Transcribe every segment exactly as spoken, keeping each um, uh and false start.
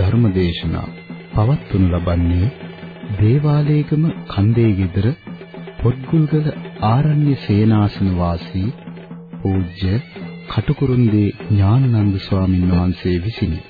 ධර්ම දේශනා පවත්වනු ලබන්නේ දේවාලේගම කන්දේ ගෙදර පොත්ගුල්ගල ආරණ්‍ය සේනාසන වාසී පූජ්‍ය කටුකුරුන්දී ඥානানন্দ ස්වාමීන් වහන්සේ විසිනි.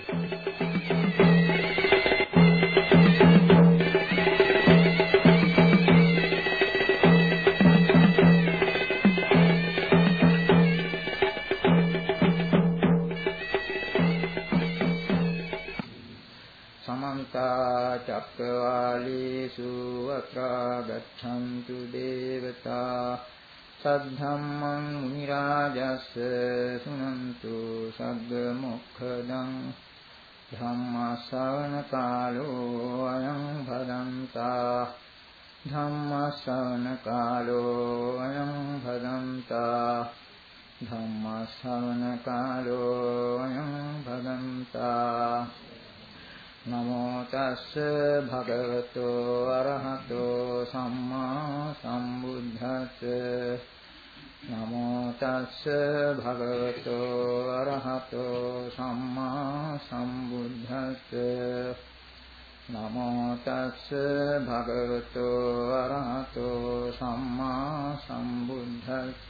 චක්කවාලේසු අත්‍රා ගච්ඡන්තු දේවතා සද්ධම්මං මුනි රාජස්ස සුනන්තු සග්ග මොක්ඛදං ධම්මස්සවන කාලෝ අයං භදන්තා ධම්මස්සවන කාලෝ අයං භදන්තා ධම්මස්සවන කාලෝ අයං භදන්තා නමෝ තස්ස භගවතෝ අරහතෝ සම්මා සම්බුද්දස්ස නමෝ තස්ස භගවතෝ අරහතෝ සම්මා සම්බුද්දස්ස නමෝ තස්ස භගවතෝ අරහතෝ සම්මා සම්බුද්දස්ස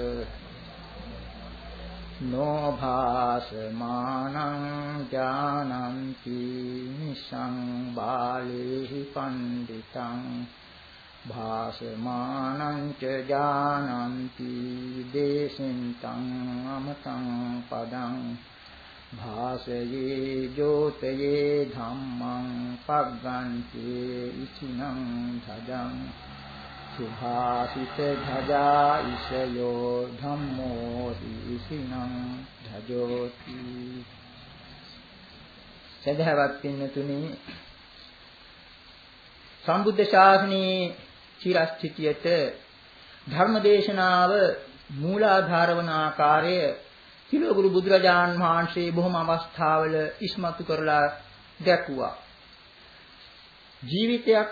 නොභාසමානං ඥානಂತಿ නිසං බාලේහි පණ්ඩිතං භාසමානං ච ඥානಂತಿ දේශින්තං අමතං පදං භාසයේ ජෝතයේ ධම්මං පග්ගන්ති ඉසිනං ධජං සුභාසිත ධජා ඉසයෝ ධම්මෝ ඉසිනං ධජෝති. සදහවත් පින්නතුනි, සම්බුද්ධ ශාසනයේ චිරස්ථිතියට ධර්මදේශනාව මූලාධාර වන ආකාරය තිලෝගුරු බුදුරජාන් වහන්සේ බොහොම අවස්ථාවල ඉස්මතු කරලා දැක්ුවා. ජීවිතයක්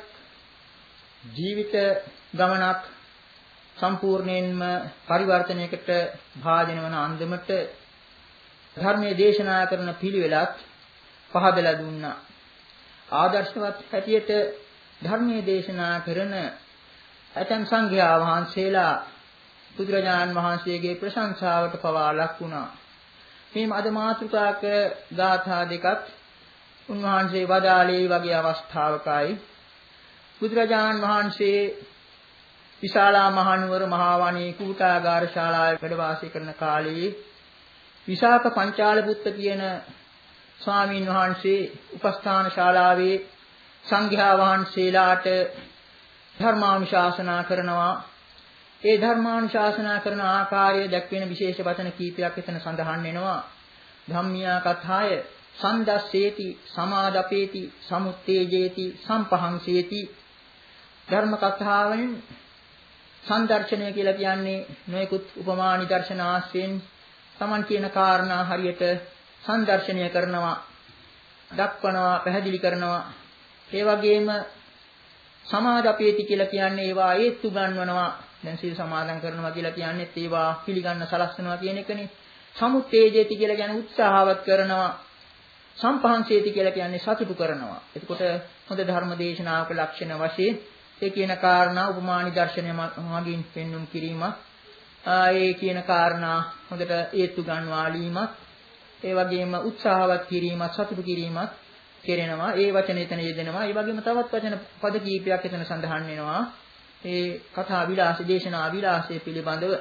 ජීවිත ගමනක් සම්පූර්ණයෙන්ම පරිවර්තනයකට භාජන වන අන්දමට ධර්මයේ දේශනා කරන පිළිවෙලත් පහදලා දුන්නා. ආදර්ශවත් හැටියට ධර්මයේ දේශනා කරන ඇතන් සංඝයා වහන්සේලා බුදුරජාණන් වහන්සේගේ ප්‍රශංසාවට පවා ලක් වුණා. මේ මද මාතෘකාක ගාථා දෙකත් උන්වහන්සේ වදාළේ වගේ අවස්ථාවකයි. බුදුරජාණන් වහන්සේ විශාලා මහනුවර මහා වනයේ කූටාගාර ශාලාවේ වැඩ වාසය කරන කාලයේ විසාක පංචාලපුත්ත කියන ස්වාමීන් වහන්සේ උපස්ථාන ශාලාවේ සංඝයා වහන්සේලාට ධර්මානුශාසනා කරනවා. ඒ ධර්මානුශාසනා කරන ආකාරය දැක්වෙන විශේෂ වචන කීපයක් එතන සඳහන් වෙනවා. ධම්මියා කථාය සන්දස්සේති සමාදපේති සමුත්තේජේති සම්පහංසේති. ධර්ම කතාවෙන් සංදර්ශනය කියලා කියන්නේ නොයෙකුත් උපමා නිදර්ශන ආශ්‍රයෙන් Taman කියන කාරණා හරියට සංදර්ශනය කරනවා, දක්වනවා, පැහැදිලි කරනවා. ඒ වගේම සමාදපේති කියලා කියන්නේ ඒවා හේතු ගන්නවනවා. දැන් සීල සමාදන් කරනවා කියලා කියන්නේ ඒවා පිළිගන්න සලස්වනවා කියන එකනේ. සමුත්තේජේති කියලා කියන්නේ උත්සාහවත් කරනවා. සම්පහන්සේති කියලා කියන්නේ සතුටු කරනවා. එතකොට හොඳ ධර්ම දේශනාවක ලක්ෂණ වශයෙන් ඒ කියන කාරණා උපමා නිදර්ශනය මගින් පෙන්වුම් කිරීමක්, ඒ කියන කාරණා හොඳට හේතු ගන්නවාලීමක්, ඒ වගේම උත්සාහවත් කිරීමක්, සතුටු කිරීමක් කෙරෙනවා. ඒ වචන එතන යෙදෙනවා. ඒ වගේම තවත් වචන පද කීපයක් එතන සඳහන් වෙනවා. ඒ කථා විලාස, දේශනා විලාසය පිළිබඳව,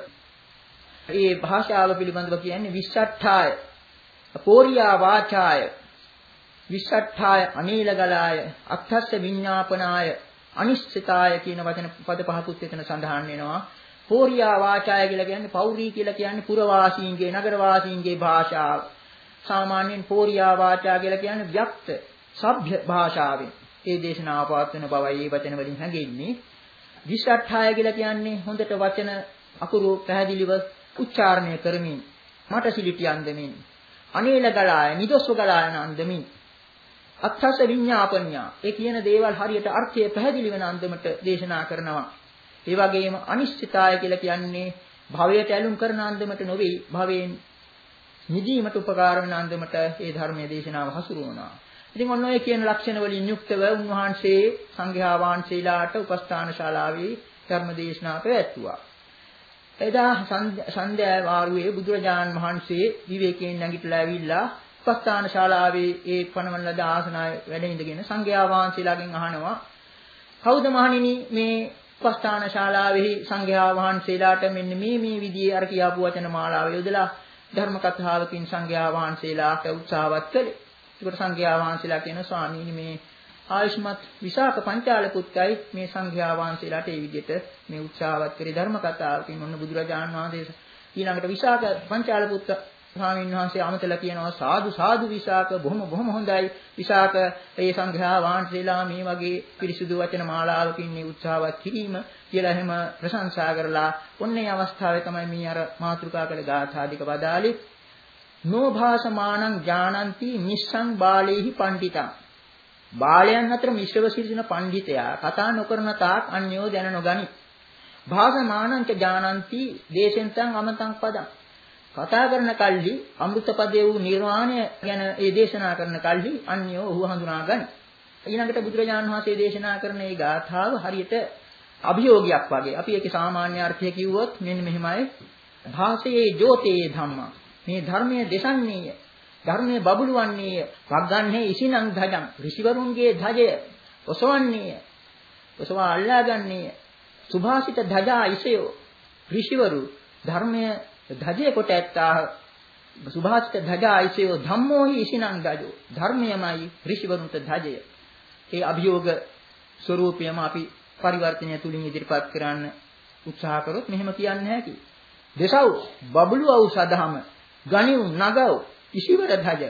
ඒ භාෂාව පිළිබඳව කියන්නේ විස්සට්ඨාය, පෝරියා වාචාය, විස්සට්ඨාය, අනීලගලාය, අක්ඛස්ස විඤ්ඤාපනාය, අනිශ්චිතාය කියන වචන පද පහකුත් එතන සඳහන් වෙනවා. පෝරියා වාචාය කියලා කියන්නේ පෞරී කියලා කියන්නේ පුරවාසීන්ගේ, නගරවාසීන්ගේ භාෂාව. සාමාන්‍යයෙන් පෝරියා වාචා කියලා කියන්නේ ව්‍යක්ත, සભ્ય භාෂාවෙන් ඒ දේශනාව පවත්වන බවයි මේ වචන වලින් හැඟෙන්නේ. විස්සට්ඨාය කියලා කියන්නේ හොඳට වචන අකුරු පැහැදිලිව උච්චාරණය කරමින්, මට සිලිටි අන්දමින්, අනීලගලාය, නිදොස්ව ගලායන අන්දමින්, අත්ථස විඤ්ඤාපඤ්ඤා, ඒ කියන දේවල් හරියට අර්ථය පැහැදිලි වෙන අන්දමට දේශනා කරනවා. ඒ වගේම අනිශ්චිතාය කියලා කියන්නේ භවයට ඇලුම් කරන අන්දමට නොවේ, භවයෙන් නිදීමට උපකාර වෙන අන්දමට ඒ ධර්මයේ දේශනාව හසුරුවනවා. ඉතින් ඔන්න ඔය කියන ලක්ෂණ වලින් යුක්තව උන්වහන්සේ සංඝයා වහන්සේලාට උපස්ථාන ශාලාවේ ධර්ම දේශනා පැවැත්වුවා. එදා සන්ධ්‍යා වාරුවේ බුදුරජාණන් වහන්සේ විවේකයෙන් නැගිටලා ඇවිල්ලා උපස්ථාන ශාලාවේ ඒ පණවන ලද ආසනයේ වැඩ ඉඳගෙන සංඝයා වහන්සේලාගෙන් අහනවා කවුද මහණෙනි මේ උපස්ථාන ශාලාවේ සංඝයා වහන්සේලාට මෙන්න මේ මේ විදිහේ අර කියාපු වචන මාලාව යොදලා ධර්ම කතාවකින් සංඝයා වහන්සේලාට උත්සාහවත් කළේ. ඒකට සංඝයා වහන්සේලා කියන ස්වාමීනි මේ ආයුෂ්මත් විසාක පංචාල පුත්‍රයි මේ සංඝයා වහන්සේලාට මේ විදිහට මේ උත්සාහවත් කරේ ධර්ම කතාවකින් ඔන්න බුදුරජාණන් වහන්සේ ඊළඟට විසාක පංචාල පුත්‍ර ස්වාමීන් වහන්සේ අමතලා කියනවා සාදු සාදු විසාක බොහොම බොහොම හොඳයි විසාක ඒ සංඝයා වහන්සේලා මේ වගේ පිරිසුදු වචන මාලාවකින් මේ උත්සාහවත් කිරීම කියලා එහෙම ප්‍රශංසා කරලා ඔන්නේ අවස්ථාවේ තමයි මේ අර මාතෘකා කළ ගාථාදික වදාළේ නෝභාසමානං ඥානಂತಿ මිස්සං බාලේහි පණ්ඩිතං බාලයන් අතර මිශ්‍රව සිටින පඬිතයා කතා නොකරන තාක් අන්‍යෝ දැන නොගනි. භාසමානං ච ඥානಂತಿ දේශෙන්තං අමතං පදං කතා කරන කල්හි අමෘත පදේ වූ නිර්වාණය ගැන ඒ දේශනා කරන කල්හි අන්‍යෝ ඔහු හඳුනා ගනි. ඊළඟට බුදුරජාණන් වහන්සේ දේශනා කරන මේ ගාථාව හරියට අභියෝගයක් වගේ. අපි ඒකේ සාමාන්‍ය අර්ථය කිව්වොත් මෙන්න මෙහෙමයි. භාසයේ ජෝතේ ධම්මා මේ ධර්මයේ දේශන්නේය ධර්මයේ බබළුවන්නේය වග්ගන්නේ ඉසිනං ධජං ඍෂිවරුන්ගේ ධජය ඔසවන්නේය ඔසවා අල්ලාගන්නේය සුභාසිත ධජා ඉසයෝ ඍෂිවරු ධර්මයේ ධජය කොට ඇත්තා සුභාසිත ධජා ඉසයෝ ධම්මෝහි ඉසිනං ධජෝ ධර්මයමයි ඍෂිවරුන්ට ධජය. ඒ අභියෝග ස්වરૂපයම අපි පරිවර්තනය තුලින් ඉදිරිපත් කරන්න උත්සාහ කරොත් මෙහෙම කියන්නේ හැකි. දසව් බබළුවව් සදහම ගණිව් නගව් ඉසිවර ධජ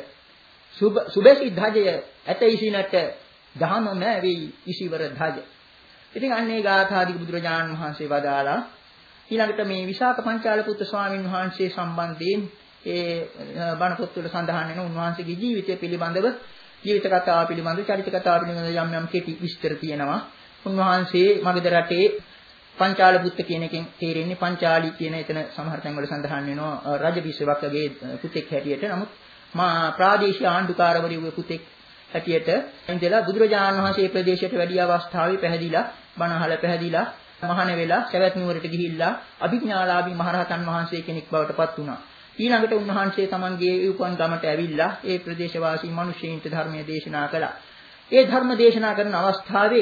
සුබසි ධජය ඇත ඉසිනට දහම මැවි ඉසිවර ධජ. ඉතින් අන්නේ ගාථාදික බුදුරජාණන් වහන්සේ වදාලා ඊළඟට මේ විසාක පංචාල පුත්‍ර ස්වාමීන් වහන්සේ සම්බන්ධයෙන් ඒ බණ පොත්වල සඳහන් වෙන උන්වහන්සේගේ ජීවිතය පිළිබඳව ජීවිත කතාව පිළිබඳව චරිත කතාව පිළිබඳව යම් යම් කෙටි විස්තර තියෙනවා. උන්වහන්සේ මගධ රටේ පංචාල පුත්‍ර කියන එකෙන් තේරෙන්නේ පංචාලි කියන එතන සමහර තැන්වල සඳහන් වෙනවා රජ විශ්වකගේ පුතෙක් හැටියට. නමුත් මා ප්‍රාදේශීය ආණ්ඩුකාරවරියගේ පුතෙක් හැටියට ඉඳලා බුදුරජාණන් වහන්සේ මේ ප්‍රදේශයට වැඩි අවස්ථාවේ පැහැදිලා බණහල පැහැදිලා මහාන වෙලා සවැත් නුවරට ගිහිල්ලා අභිඥාලාභී මහරහතන් වහන්සේ කෙනෙක් බවට පත් වුණා. ඊළඟට උන්වහන්සේ තමන්ගේ උපන් ගමට ඇවිල්ලා ඒ ප්‍රදේශවාසී මිනිසෙයින්ට ධර්මයේ දේශනා කළා. ඒ ධර්ම දේශනා කරන අවස්ථාවේ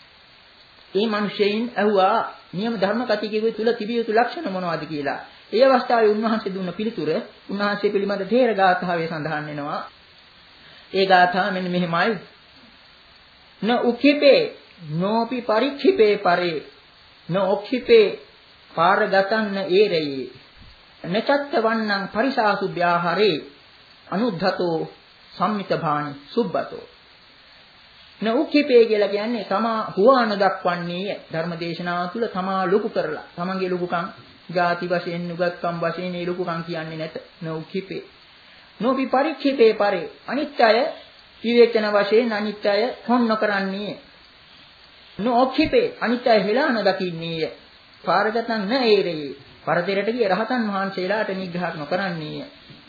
මේ මිනිසෙයින් ඇහුවා නියම ධර්ම කතිකයේ තුල තිබිය යුතු ලක්ෂණ මොනවද කියලා. ඒ අවස්ථාවේ උන්වහන්සේ දුන්න පිළිතුර උන්වහන්සේ පිළිබඳ තේර ගාථාවේ සඳහන් වෙනවා. ඒ ගාථාව මෙන්න මෙහෙමයි. න උක්ඛිපේ නෝපි පරික්ඛිපේ පරේ න ඔක්ඛිපේ පාරගතං න ඒරේ නචත්ත වන්නං පරිසාසු ව්‍යාහරේ අනුද්ධතෝ සම්මිත භානි සුබ්බතෝ. න උක්ඛිපේ කියලා කියන්නේ තමා හුවාන දක්වන්නේ ධර්මදේශනාව තුළ තමා ලොකු කරලා තමන්ගේ ලොකුකම් ಜಾති වශයෙන් නුගත්කම් වශයෙන් ඒ ලොකුකම් කියන්නේ නැත. න උක්ඛිපේ නෝපි පරික්ඛිපේ පරේ අනිත්‍යය විවේචන වශයෙන් අනිත්‍යය හොන් නොකරන්නේ. නොක්ඛිපේ අනිත්‍යය හෙලා නොදකින්නේය. පාරගතං න ඒරේ පරතරයට ගිය රහතන් වහන්සේලාට නිග්‍රහ නොකරන්නේය.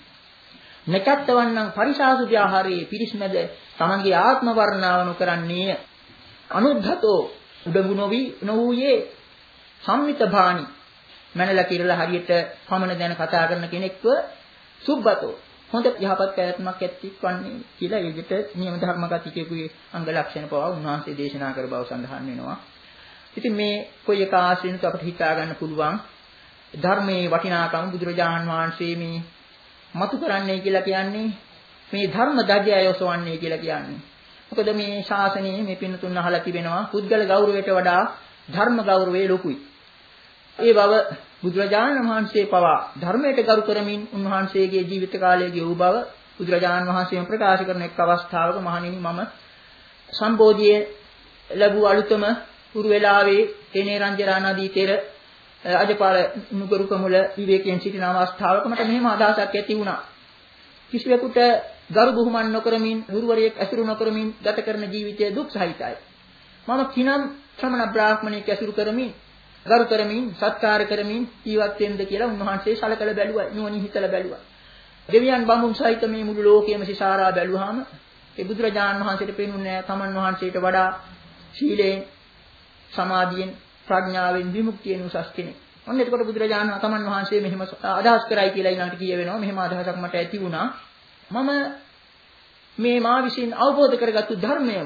නචත්තවන්නං පරිසාසු ව්‍යාහාරේ පිරිස්මද තමන්ගේ ආත්ම වර්ණාව නොකරන්නේය. අනුද්ධතෝ උඩඟු නොවි නොවූයේ සම්මිත භානි මනලා කිරලා හරියට පමණ දැන කතා කරන කෙනෙක්ව සුබ්බතෝ හොඳ යහපත් පැවැත්මක් ඇත්තෙක් වන්නේ කියලා ඊට නියම ධර්ම කතිකයේ අංග ලක්ෂණ පවා උන්වහන්සේ දේශනා කර බව සඳහන් වෙනවා. ඉතින් මේ කොයි එක ආශ්‍රිතව අපිට හිතා ගන්න පුළුවන් ධර්මයේ වටිනාකම බුදුරජාණන් වහන්සේ මේ මතු කරන්නේ කියලා කියන්නේ මේ ධර්ම ධජය යොසවන්නේ කියලා කියන්නේ. මොකද මේ ශාසනයේ මේ පින්නතුන් අහලා තිබෙනවා පුද්ගල ගෞරවයට වඩා ධර්ම ගෞරවය ලොකුයි. ඒ බව බුදුරජාණන් වහන්සේ පවා ධර්මයට ගරු කරමින් උන්වහන්සේගේ ජීවිත කාලයේ ගෙවූ බව බුදුරජාණන් වහන්සේම ප්‍රකාශ කරන එක් අවස්ථාවක මහණෙනි මම සම්බෝධියේ ලැබූ අලුතම උරු වෙලාවේ තේනේ රංජරා නදී තෙර අජපාල නුගරුක මුල විවේකයෙන් සිටින අවස්ථාවක මට මෙහෙම අදහසක් ඇති වුණා. කිසිවෙකුට ගරු බුහුමන් නොකරමින් ගුරුවරයෙක් ඇසුරු නොකරමින් ගත කරන ජීවිතය දුක් සහිතයි. මම කිනම් ශ්‍රමණ බ්‍රාහ්මණයෙක් ඇසුරු කරමින් ගරු කරමින් සත්කාර කරමින් ජීවත් වෙන්නද කියලා උන්වහන්සේ සලකලා බැලුවා නුවණින් හිතලා බැලුවා. දෙවියන් බඹුන් සහිත මේ මුළු ලෝකයේම සිසාරා බැලුවාම ඒ බුදුරජාණන් වහන්සේට පෙනුනේ තමන් වහන්සේට වඩා සීලයෙන්, සමාධියෙන්, ප්‍රඥාවෙන් විමුක්තියෙන් උසස් කෙනෙක්. ඔන්න එතකොට බුදුරජාණන් තමන් වහන්සේ මෙහෙම අදහස් කරයි කියලා ඊළඟට කියවෙනවා. මෙහෙම අදහසක් මට ඇති වුණා. මම මේ මා විසින් අවබෝධ කරගත්තු ධර්මයම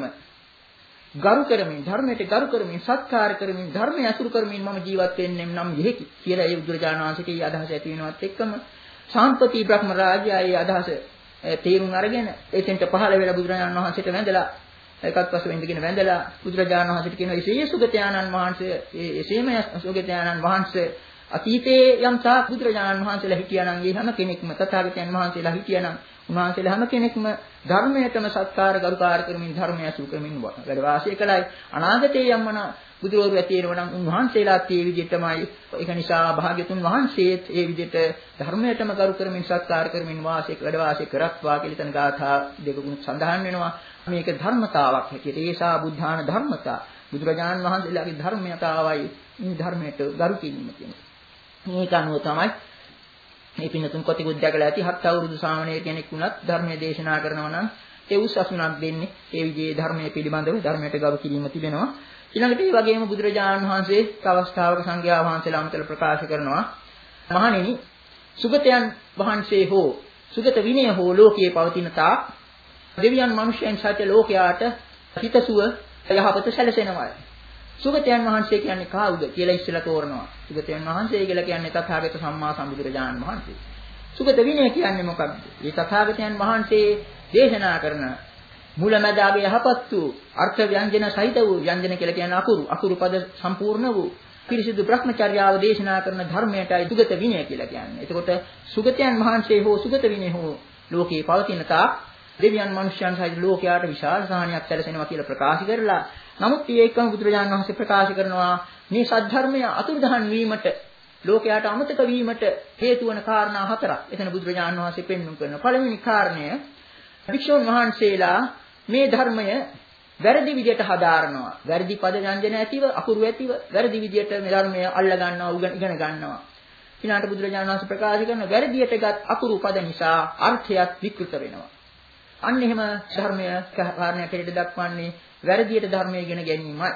ගරු කරමින්, ධර්මයට ගරු කරමින්, සත්කාර කරමින්, ධර්මය අසුරු කරමින් මම ජීවත් වෙන්නෙම් නම් යෙකි කියලා ඒ බුදුරජාණන් වහන්සේට අදහස ඇති වෙනවත් එක්කම සාම්පති බ්‍රහ්ම රාජයා අදහස තේරුම් අරගෙන එතෙන්ට පහළ වෙලා බුදුරජාණන් වහන්සේට වැඳලා එකත් පස්සේ ඉඳගෙන වැඳලා බුදුරජාණන් වහන්සේට කියනවා "එසේ සුගතයාණන් වහන්සේ, එසේම සුගතයාණන් වහන්සේ අතීතයේ යම් සා බුදුරජාණන් වහන්සේලා හිටියානම් ඒ හැම කෙනෙක්ම තථාගතයන් වහන්සේලා හිටියානම් උන්වහන්සේලා හැම කෙනෙක්ම ධර්මයටම සත්කාර ගරුකාර කරමින් ධර්මය අසුරු කරමින් වැඩ වාසය කළයි. අනාගතයේ යම්මන බුදුරෝරු ඇති වෙනවා නම් උන්වහන්සේලාත් ඒ විදිහටමයි. ඒක නිසා භාග්‍යතුන් වහන්සේත් ඒ විදිහට ධර්මයටම ගරු කරමින් සත්කාර කරමින් වාසය වැඩ වාසය කරත්වා කියලා තන ගාථා දෙකකුත් සඳහන් වෙනවා. මේක ධර්මතාවක් හැටියට ඒසා බුද්ධාන ධර්මතා බුදුරජාණන් වහන්සේලාගේ ධර්මයතාවයි මේ ධර්මයට ගරු කිරීම කියන්නේ. මේක අනුව තමයි මේ පින්නතුන් කොටිකුත් දැකලා ඇති හත් අවුරුදු ශ්‍රාවණය කෙනෙක් වුණත් ධර්මයේ දේශනා කරනවා නම් ඒ උස් අසුණක් දෙන්නේ ඒ විදිහේ ධර්මයේ පිළිබඳව ධර්මයට ගරු කිරීම තිබෙනවා. ඊළඟට මේ වගේම බුදුරජාණන් වහන්සේ තවස්ථාවක සංඝයා වහන්සේලා අමතල ප්‍රකාශ කරනවා මහණෙනි සුගතයන් වහන්සේ හෝ සුගත විනය හෝ ලෝකයේ පවතින තාක් දෙවියන් මනුෂ්‍යයන් සත්‍ය ලෝකයාට හිතසුව යහපත සැලසෙනවා. සුගතයන් වහන්සේ කියන්නේ කවුද කියලා ඉස්සෙල්ලා තෝරනවා. සුගතයන් වහන්සේ කියලා කියන්නේ තථාගත සම්මා සම්බුදුරජාණන් වහන්සේ. සුගත විනය කියන්නේ මොකක්ද? මේ තථාගතයන් වහන්සේ දේශනා කරන මුලමදාගේ යහපත් වූ අර්ථ ව්‍යංජන සහිත වූ ව්‍යංජන කියලා කියන්නේ අකුරු අකුරු පද සම්පූර්ණ වූ පිරිසිදු බ්‍රහ්මචර්යාව දේශනා කරන ධර්මයටයි සුගත විනය කියලා කියන්නේ. එතකොට සුගතයන් වහන්සේ හෝ සුගත විනය හෝ ලෝකේ පවතින තාක් දෙවියන් මනුෂ්‍යයන් සහිත ලෝකයාට විශාල සහනයක් සැලසෙනවා කියලා ප්‍රකාශ කරලා නමුත් ඒකම බුදුරජාණන් වහන්සේ ප්‍රකාශ කරනවා මේ සද්ධර්මය අතුරුදහන් වීමට ලෝකයාට අමතක වීමට හේතු වන කාරණා හතරක්. එතන බුදුරජාණන් වහන්සේ පෙන්වුම් කරනවා. පළවෙනි කාරණය භික්ෂුන් වහන්සේලා මේ ධර්මය වැරදි විදියට හදාරනවා. වැරදි පද ව්‍යංජන ඇතිව, අකුරු ඇතිව වැරදි විදියට මේ ධර්මය අල්ල ගන්නවා, ඉගෙන ගන්නවා. ඊළඟට බුදුරජාණන් වහන්සේ ප්‍රකාශ කරන වැරදියටගත් අකුරු පද නිසා අර්ථයත් විකෘත වෙනවා. අන්න එහෙම ධර්මය කාරණයක් හැටියට දක්වන්නේ වැරදියට ධර්මය ඉගෙන ගැනීමයි.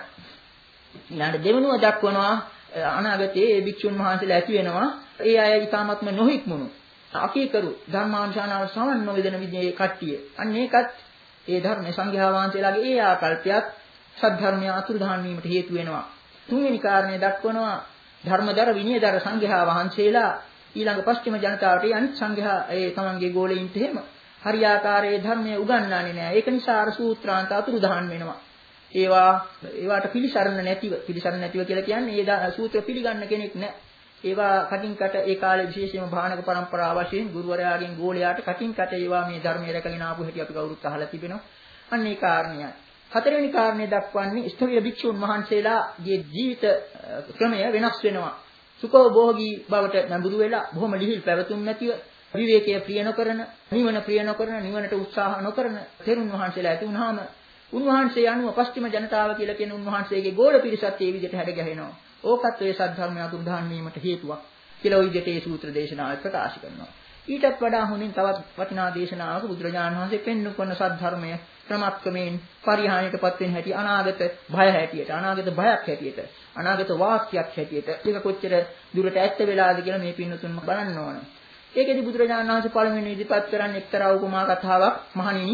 ඊළඟට දෙවෙනුව දක්වනවා අනාගතයේ භික්ෂුන් වහන්සේලා ඇති වෙනවා. ඒ අය ඊ타මත්ම නොහික්මුණු අකීකරු ධර්මානුශාසනාව සමන් නොවේදන විදිහේ කට්ටිය. අන්න ඒකත් ඒ ධර්ම සංඝයා වහන්සේලාගේ ඒ ආකල්පයක් සද්ධර්මය අතුරුදහන් වීමට හේතු වෙනවා. තුන්වෙනි කාරණය දක්වනවා ධර්මදර විනයදර සංඝයා වහන්සේලා ඊළඟ පස්චිම ජනතාවට අනිත් සංඝයා ඒ තමන්ගේ ගෝලයින්ට එහෙම හරියාකාරයේ ධර්මයේ උගන්වන්නේ නැහැ. ඒක නිසා අර සූත්‍රාන්ත අතුරුදහන් වෙනවා. ඒවා ඒවට පිළිසරණ නැතිව පිළිසරණ නැතිව කියලා කියන්නේ ඒ සූත්‍ර පිළිගන්න කෙනෙක් නැහැ. ඒවා කටින් කට ඒ කාලේ විශේෂයෙන්ම භාණක પરම්පරාව වශයෙන් ගුරුවරයාගෙන් ගෝලයාට කටින් කට ඒවා මේ ධර්මයේ රැකගෙන ආපු හැටි අපි කවුරුත් අහලා තිබෙනවා. අන්න ඒ කාරණයයි. හතරවෙනි කාරණේ දක්වන්නේ ස්ථවිර භික්ෂුන් වහන්සේලාගේ ජීවිත ක්‍රමය වෙනස් වෙනවා. සුඛෝභෝගී බවට නැඹුරු වෙලා බොහොම ලිහිල් පැවතුම් නැතිව විවේකයේ ප්‍රිය නොකරන, නිවන ප්‍රිය නොකරන, නිවනට උත්සාහ නොකරන තෙරුන් වහන්සේලා ඇති වුණාම උන්වහන්සේ අනුව පස්චිම ජනතාව කියලා කියන උන්වහන්සේගේ ගෝල පිරිසත් ඒ විදිහට හැඩ ගැහෙනවා. ඕකත් ඔය සද්ධර්මය අතුරුදහන් වීමට හේතුවක් කියලා ওই විදිහට ඒ සූත්‍ර දේශනාව ප්‍රකාශ කරනවා. ඊටත් වඩා හොඳින් තවත් වටිනා දේශනාවක බුදුරජාණන් වහන්සේ පෙන්වු කරන සද්ධර්මය ක්‍රමක්‍රමයෙන් පරිහානියටපත් වෙන හැටි අනාගත භය හැටියට, අනාගත භයක් හැටියට, අනාගත වාක්‍යයක් හැටියට ඒක කොච්චර දුරට ඇත්ත වෙලාද කියලා මේ පින්නතුන්ම බලන්න ඕනේ. ඒකෙදි බුදුරජාණන් වහන්සේ පළවෙනි ඉදිරිපත් කරන්නේ එක්තරා උපමා කතාවක්. මහණෙනි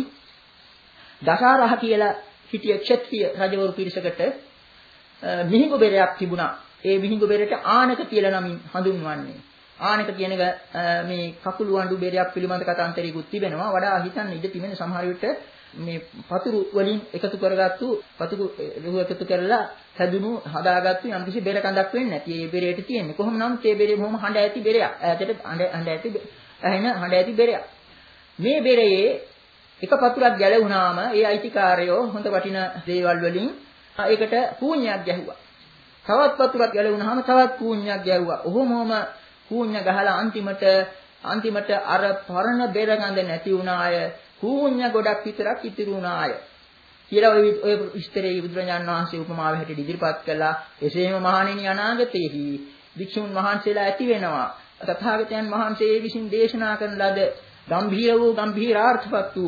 දසාරහ කියලා හිටිය ක්ෂත්‍රිය රජවරු පිරිසකට මිහිඟු බෙරයක් තිබුණා. ඒ මිහිඟු බෙරට ආනක කියලා නමින් හඳුන්වන්නේ. ආනක කියන එක මේ කකුළු අඬු බෙරයක් පිළිබඳ කතාන්තරයකුත් තිබෙනවා. වඩා හිතන්න ඉඩ තිබෙන සමහර විට මේ පතුරු වලින් එකතු කරගත්තු පතුරු ලුහු එකතු කරලා හැදුණු හදාගත්තු යම්කිසි බෙර කඳක් වෙන්නේ නැති. මේ බෙරේට තියෙන්නේ කොහොම නම් මේ බෙරේ බොහොම හඬ ඇති බෙරයක්. ඈතට හඬ හඬ ඇති ඇහෙන හඬ ඇති බෙරයක්. මේ බෙරේ එක පතුරක් ගැලවුණාම ඒ අයිතිකාරයෝ හොඳ වටින දේවල් වලින් ඒකට පූඤ්ඤයක් ගැහුවා. තවත් පතුරක් ගැලවුණාම තවත් පූඤ්ඤයක් ගැහුවා. ඔහොමම පූඤ්ඤ ගහලා අන්තිමට අන්තිමට අර පරණ බෙර ගඳ නැති වුණාය. පූඤ්ඤ ගොඩක් විතරක් ඉතිරි වුණාය. කියලා ඔය ඔය විස්තරයේ බුදුරජාණන් වහන්සේ උපමාව හැටියට ඉදිරිපත් කළා. එසේම මහණෙනි අනාගතයේහි වික්ෂුන් වහන්සේලා ඇති වෙනවා. තථාගතයන් වහන්සේ විසින් දේශනා කරන ලද ගම්භීර වූ ගම්භීරාර්ථවත් වූ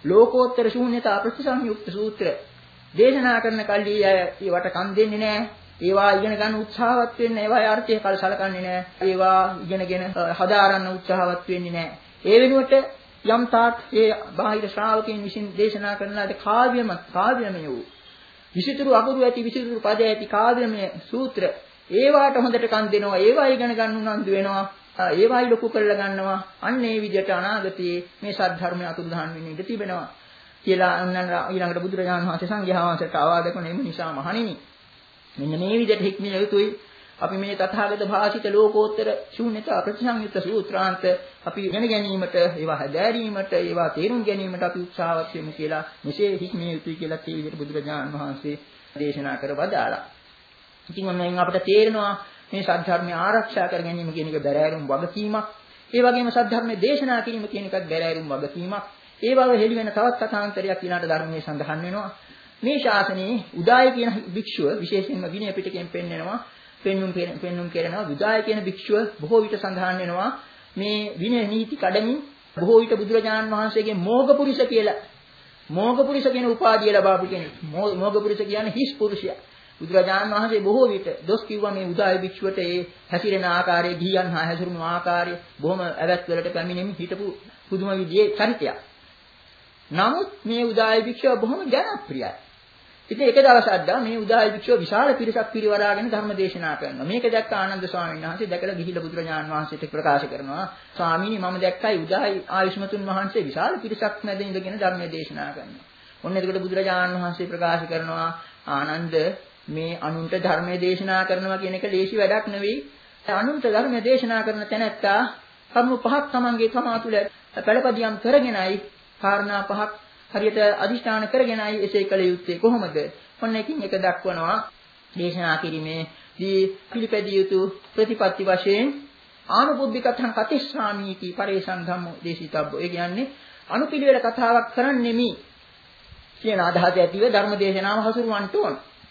ලෝකෝත්තර ශූන්‍යතා ප්‍රතිසංයුක්ත සූත්‍ර දේශනා කරන කල්ලි අය ඒවට කන් දෙන්නේ නැහැ. ඒවා ඉගෙන ගන්න උත්සාහවත් වෙන්නේ නැහැ. ඒවා අර්ථය කල් සලකන්නේ නැහැ. ඒවා ඉගෙනගෙන හදාරන්න උත්සාහවත් වෙන්නේ නැහැ. ඒ වෙනුවට යම් තාක් ඒ බාහිර ශ්‍රාවකයන් විසින් දේශනා කරන ලද කාව්‍යම කාව්‍යමය වූ විසිතුරු අකුරු ඇති විසිතුරු පද ඇති කාව්‍යමය සූත්‍ර ඒවාට හොඳට කන් දෙනවා. ඒවා ඉගෙන ගන්න උනන්දු වෙනවා. ඒවායි ලොකු කරලා ගන්නවා. අන්න ඒ විදිහට අනාගතයේ මේ සද්ධර්මය අතුරුදහන් වෙන්න ඉඩ තිබෙනවා කියලා ඊළඟට බුදුරජාණන් වහන්සේ සංඝයා වහන්සේට ආවාද කරන එම නිසා මහණෙනි මෙන්න මේ විදිහට හික්මිය යුතුයි. අපි මේ තථාගත භාෂිත ලෝකෝත්තර ශූන්‍යතා ප්‍රතිසංයුක්ත සූත්‍රාන්ත අපි ඉගෙන ගැනීමට ඒවා හැදෑරීමට ඒවා තේරුම් ගැනීමට අපි උත්සාහවත් වෙමු කියලා මෙසේ හික්මිය යුතුයි කියලා ඒ විදිහට බුදුරජාණන් වහන්සේ දේශනා කර වදාළා. ඉතින් මොනෙන් අපිට තේරෙනවා මේ සද්ධර්මය ආරක්ෂා කර ගැනීම කියන එක බැරෑරුම් වගකීමක්. ඒ වගේම සද්ධර්මයේ දේශනා කිරීම කියන එකත් බැරෑරුම් වගකීමක්. ඒ බව හෙළි වෙන තවත් කථාන්තරයක් ඊළාට ධර්මයේ සඳහන් වෙනවා. මේ ශාසනයේ උදාය කියන භික්ෂුව විශේෂයෙන්ම විනය පිටකයෙන් පෙන්වනවා. පෙන්눔 පෙන්눔 කරනවා. උදාය කියන භික්ෂුව බොහෝ විට සඳහන් වෙනවා. මේ විනය නීති කඩමින් බොහෝ විට බුදුරජාණන් වහන්සේගේ මෝඝ පුරුෂ කියලා මෝඝ පුරුෂ කියන උපාධිය ලබාපු කෙනෙක්. මෝඝ පුරුෂ කියන්නේ හිස් පුරුෂයා. බුදුරජාණන් වහන්සේ බොහෝ විට දොස් කිව්වා මේ උදාය භික්ෂුවට ඒ හැසිරෙන ආකාරය, ගිහියන් හා හැසිරුණු ආකාරය බොහොම ඇවැත් වලට පැමිණෙමින් හිටපු පුදුම විදිහේ චරිතයක්. නමුත් මේ උදාය භික්ෂුව බොහොම ජනප්‍රියයි. ඉතින් එක දවසක් දා මේ උදාය භික්ෂුව විශාල පිරිසක් පිරිවරාගෙන ධර්ම දේශනා කරනවා. මේක දැක්ක ආනන්ද ස්වාමීන් වහන්සේ දැකලා ගිහිල්ලා බුදුරජාණන් වහන්සේට ප්‍රකාශ කරනවා. ස්වාමීනි මම දැක්කයි උදාය ආයුෂ්මතුන් වහන්සේ විශාල පිරිසක් මැද ඉඳගෙන ධර්ම දේශනා කරනවා. ඔන්න එතකොට බුදුරජාණන් වහන්සේ ප්‍රකාශ කරනවා ආනන්ද මේ අනුන්ට ධර්මයේ දේශනා කරනවා කියන එක ලේසි වැඩක් නෙවෙයි. අනුන්ට ධර්මයේ දේශනා කරන තැනැත්තා කරුණු පහක් තමන්ගේ තමා තුළ පළපදියම් කරගෙනයි කාරණා පහක් හරියට අදිෂ්ඨාන කරගෙනයි එසේ කළ යුත්තේ කොහොමද? ඔන්න එකින් එක දක්වනවා දේශනා කිරීමේදී පිළිපැදිය යුතු ප්‍රතිපත්ති වශයෙන් ආනුබුද්ධිකතං කතිස්සාමීති පරේසං ධම්මෝ දේශිතබ්බෝ. ඒ කියන්නේ අනුපිළිවෙල කතාවක් කරන්නෙමි කියන අදහස ඇතිව ධර්ම දේශනාව හසුරුවන්ට ඕන.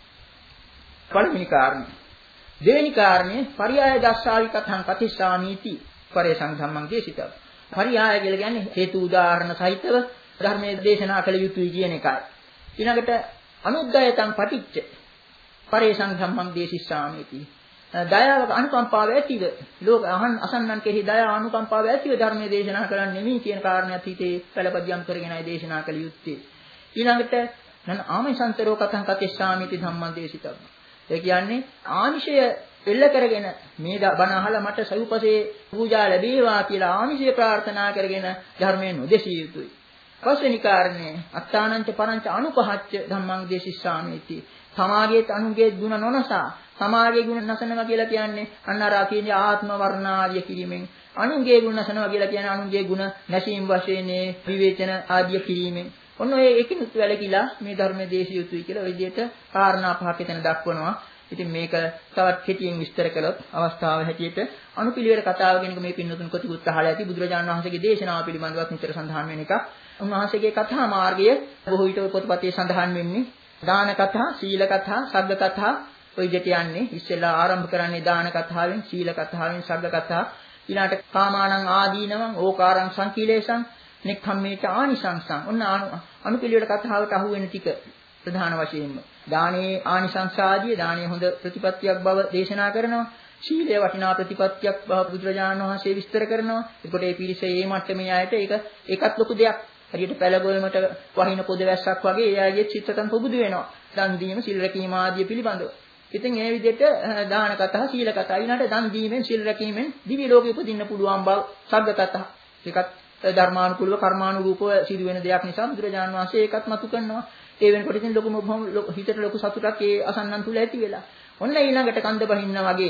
පළවෙනි කාරණය. දෙවෙනි කාරණය පරියාය දස්සාවි කතං කතිස්සාමීති පරේසං ධම්මං දේශිතබ්බෝ. පරියාය කියලා කියන්නේ හේතු උදාහරණ සහිතව ධර්මයේ දේශනා කළ යුතුයි කියන එකයි. ඊළඟට අනුද්යයතං පටිච්ච පරේසං ධම්මං දේශිස්සාමීති. දයාව අනුකම්පාව ඇතිව ලෝක අහන් අසන්නන් කෙරෙහි දයාව අනුකම්පාව ඇතිව ධර්මයේ දේශනා කරන්නේ නෙමෙයි කියන කාරණයක් හිතේ පළපදියම් කරගෙනයි දේශනා කළ යුත්තේ. ඊළඟට නන් ආමිසන්තරෝ කතං කතිස්සාමීති ධම්මං දේශිතබ්බෝ. ඒ කියන්නේ ආමිෂය එල්ල කරගෙන මේ බණ අහලා මට සවුපසේ පූජා ලැබේවා කියලා ආමිෂය ප්‍රාර්ථනා කරගෙන ධර්මයෙන් නොදෙසිය යුතුයි. පස්වෙනි කාරණේ අත්තානංච පරංච අනුපහච්ච ධම්මං දේශිස්සාමීති. සමාගයේත් අනුගේ ගුණ නොනසා සමාගයේ ගුණ නැසනවා කියලා කියන්නේ අන්න අර අකීන්‍ය ආත්ම වර්ණාදිය කිරීමෙන් අනුගේ ගුණ නැසනවා කියලා කියන්නේ අනුගේ ගුණ නැසීම් වශයෙන් විවේචන ආදිය කිරීමෙන් ඔන්න ඔය එකිනුත් වැළකීලා මේ ධර්මයේ දේශිය යුතුයි කියලා ඔය විදිහට කාරණා පහක් එතන දක්වනවා. ඉතින් මේක තවත් කෙටියෙන් විස්තර කළොත් අවස්ථාව හැටියට අනුපිළිවෙල කතාව කෙනෙක් මේ පින්නතුන් කොටිකුත් අහලා ඇති බුදුරජාණන් වහන්සේගේ දේශනාව පිළිබඳවත් නිතර සඳහන් වෙන එකක්. උන්වහන්සේගේ කතා මාර්ගය බොහෝ විට පොතපතේ සඳහන් වෙන්නේ දාන කතා, සීල කතා, සග්ග කතා ඔය දෙට යන්නේ. ඉස්සෙල්ලා ආරම්භ කරන්නේ දාන කතාවෙන්, සීල කතාවෙන්, සග්ග කතා. ඊළාට කාමානං ආදීනවං, ඕකාරං සංකීලේසං, නෙක්ඛම්මේච ආනිසංසං. ඔන්න අනුපිළිවෙල කතාවට අහු වෙන ටික ප්‍රධාන වශයෙන්ම දානේ ආනිසංස ආදී දානේ හොඳ ප්‍රතිපත්තියක් බව දේශනා කරනවා. ශීලයේ වටිනා ප්‍රතිපත්තියක් බව බුදුරජාණන් වහන්සේ විස්තර කරනවා. ඒකට මේ පිරිසේ මේ මට්ටමේ ආයත ඒක ඒකත් ලොකු දෙයක්. හරියට පැලගොයමට වහින පොද වැස්සක් වගේ ඒ ආයේ චිත්තතන් පොබුදු වෙනවා. දන් දීම, සිල් රැකීම ආදී පිළිබඳව. ඉතින් මේ විදිහට දාන කතා, සීල කතා ඊළඟට දන් දීමෙන්, සිල් රැකීමෙන් දිව්‍ය ලෝකෙ උපදින්න පුළුවන් බව සග්ග කතා. ඒකත් ධර්මානුකූලව කර්මානුරූපව සිදුවෙන දෙයක් නිසා බුදුරජාණන් වහන්සේ ඒකත් මතු කරනවා. ඒ වෙනකොට ඉතින් ලොකුම හිතට ලොකු සතුටක් ඒ අසන්නන් තුල ඇති වෙලා. ඔන්න ඊළඟට කන්ද බහින්න වගේ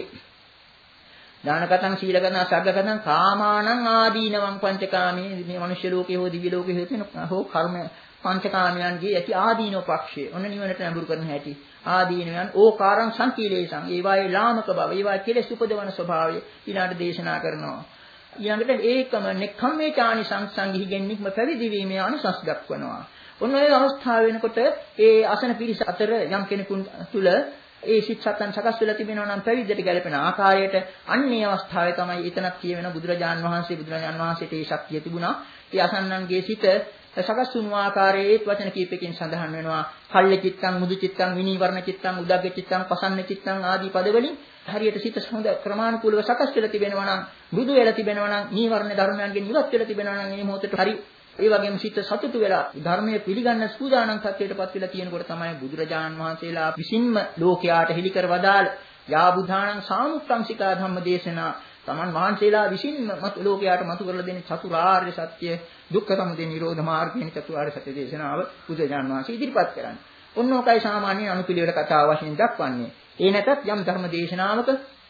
දානකතං සීලකතං සග්ගකතං කාමානං ආදීනවං පංචකාමී මේ මනුෂ්‍ය ලෝකේ හෝ දිව්‍ය ලෝකේ හේතුන හෝ කර්ම පංචකාමයන්ගේ ඇති ආදීනව පක්ෂය. ඔන්න නිවනට නඹුරු කරන හැටි. ආදීනයන් ඕකාරං සංකීලේසං ඒවායේ ලාමක බව, ඒවායේ කෙලෙස් උපදවන ස්වභාවය ඊළඟට දේශනා කරනවා. ඊළඟට ඒකම නෙක්ඛම්මේ චානි සංසං ගිහිගෙන්නික්ම පැවිදි වීමේ අනුසස් දක්වනවා. ඔන්න ඒ අවස්ථාව වෙනකොට ඒ අසන පිරිස අතර යම් කෙනෙකුන් තුල ඒ සිත් සතන් සකස් වෙලා තිබෙනවා නම් පැවිද්දට ගැලපෙන ආකාරයට අන්නේ අවස්ථාවේ තමයි එතනක් කියවෙන බුදුරජාන් වහන්සේ බුදුරජාන් වහන්සේට ඒ ශක්තිය තිබුණා. ඒ අසන්නන්ගේ සිත සකස් වුණු ආකාරයේ වචන කීපකින් සඳහන් වෙනවා. කල්ල චිත්තං, මුදු චිත්තං, විනීවරණ චිත්තං, උදග්ග චිත්තං, පසන්න චිත්තං ආදී පදවලින් හරියට සිත හොඳ ක්‍රමානුකූලව සකස් වෙලා තිබෙනවා නම්, මෘදු වෙලා තිබෙනවා නම්, නීවරණ ධර්මයන්ගෙන් ඉවත් වෙලා තිබෙනවා නම් මේ මොහොතේ හරි ඒ වගේම සිත සතුටු වෙලා ධර්මයේ පිළිගන්න සූදානම් තත්ත්වයටපත් වෙලා තියෙනකොට තමයි බුදුරජාණන් වහන්සේලා විසින්ම ලෝකයාට හෙළි කර වදාළ යා බුධාණං සාමුක්ඛංසිකා ධම්ම දේශනා තමන් වහන්සේලා විසින්ම මතු ලෝකයාට මතු කරලා දෙන චතුරාර්ය සත්‍ය දුක්ඛ සමුදය නිරෝධ මාර්ග කියන චතුරාර්ය සත්‍ය දේශනාව බුදුරජාණන් වහන්සේ ඉදිරිපත් කරන්නේ. ඔන්න ඔකයි සාමාන්‍ය අනුපිළිවෙල කතාව වශයෙන් දක්වන්නේ. ඒ නැතත් යම් ධර්ම දේශනාවක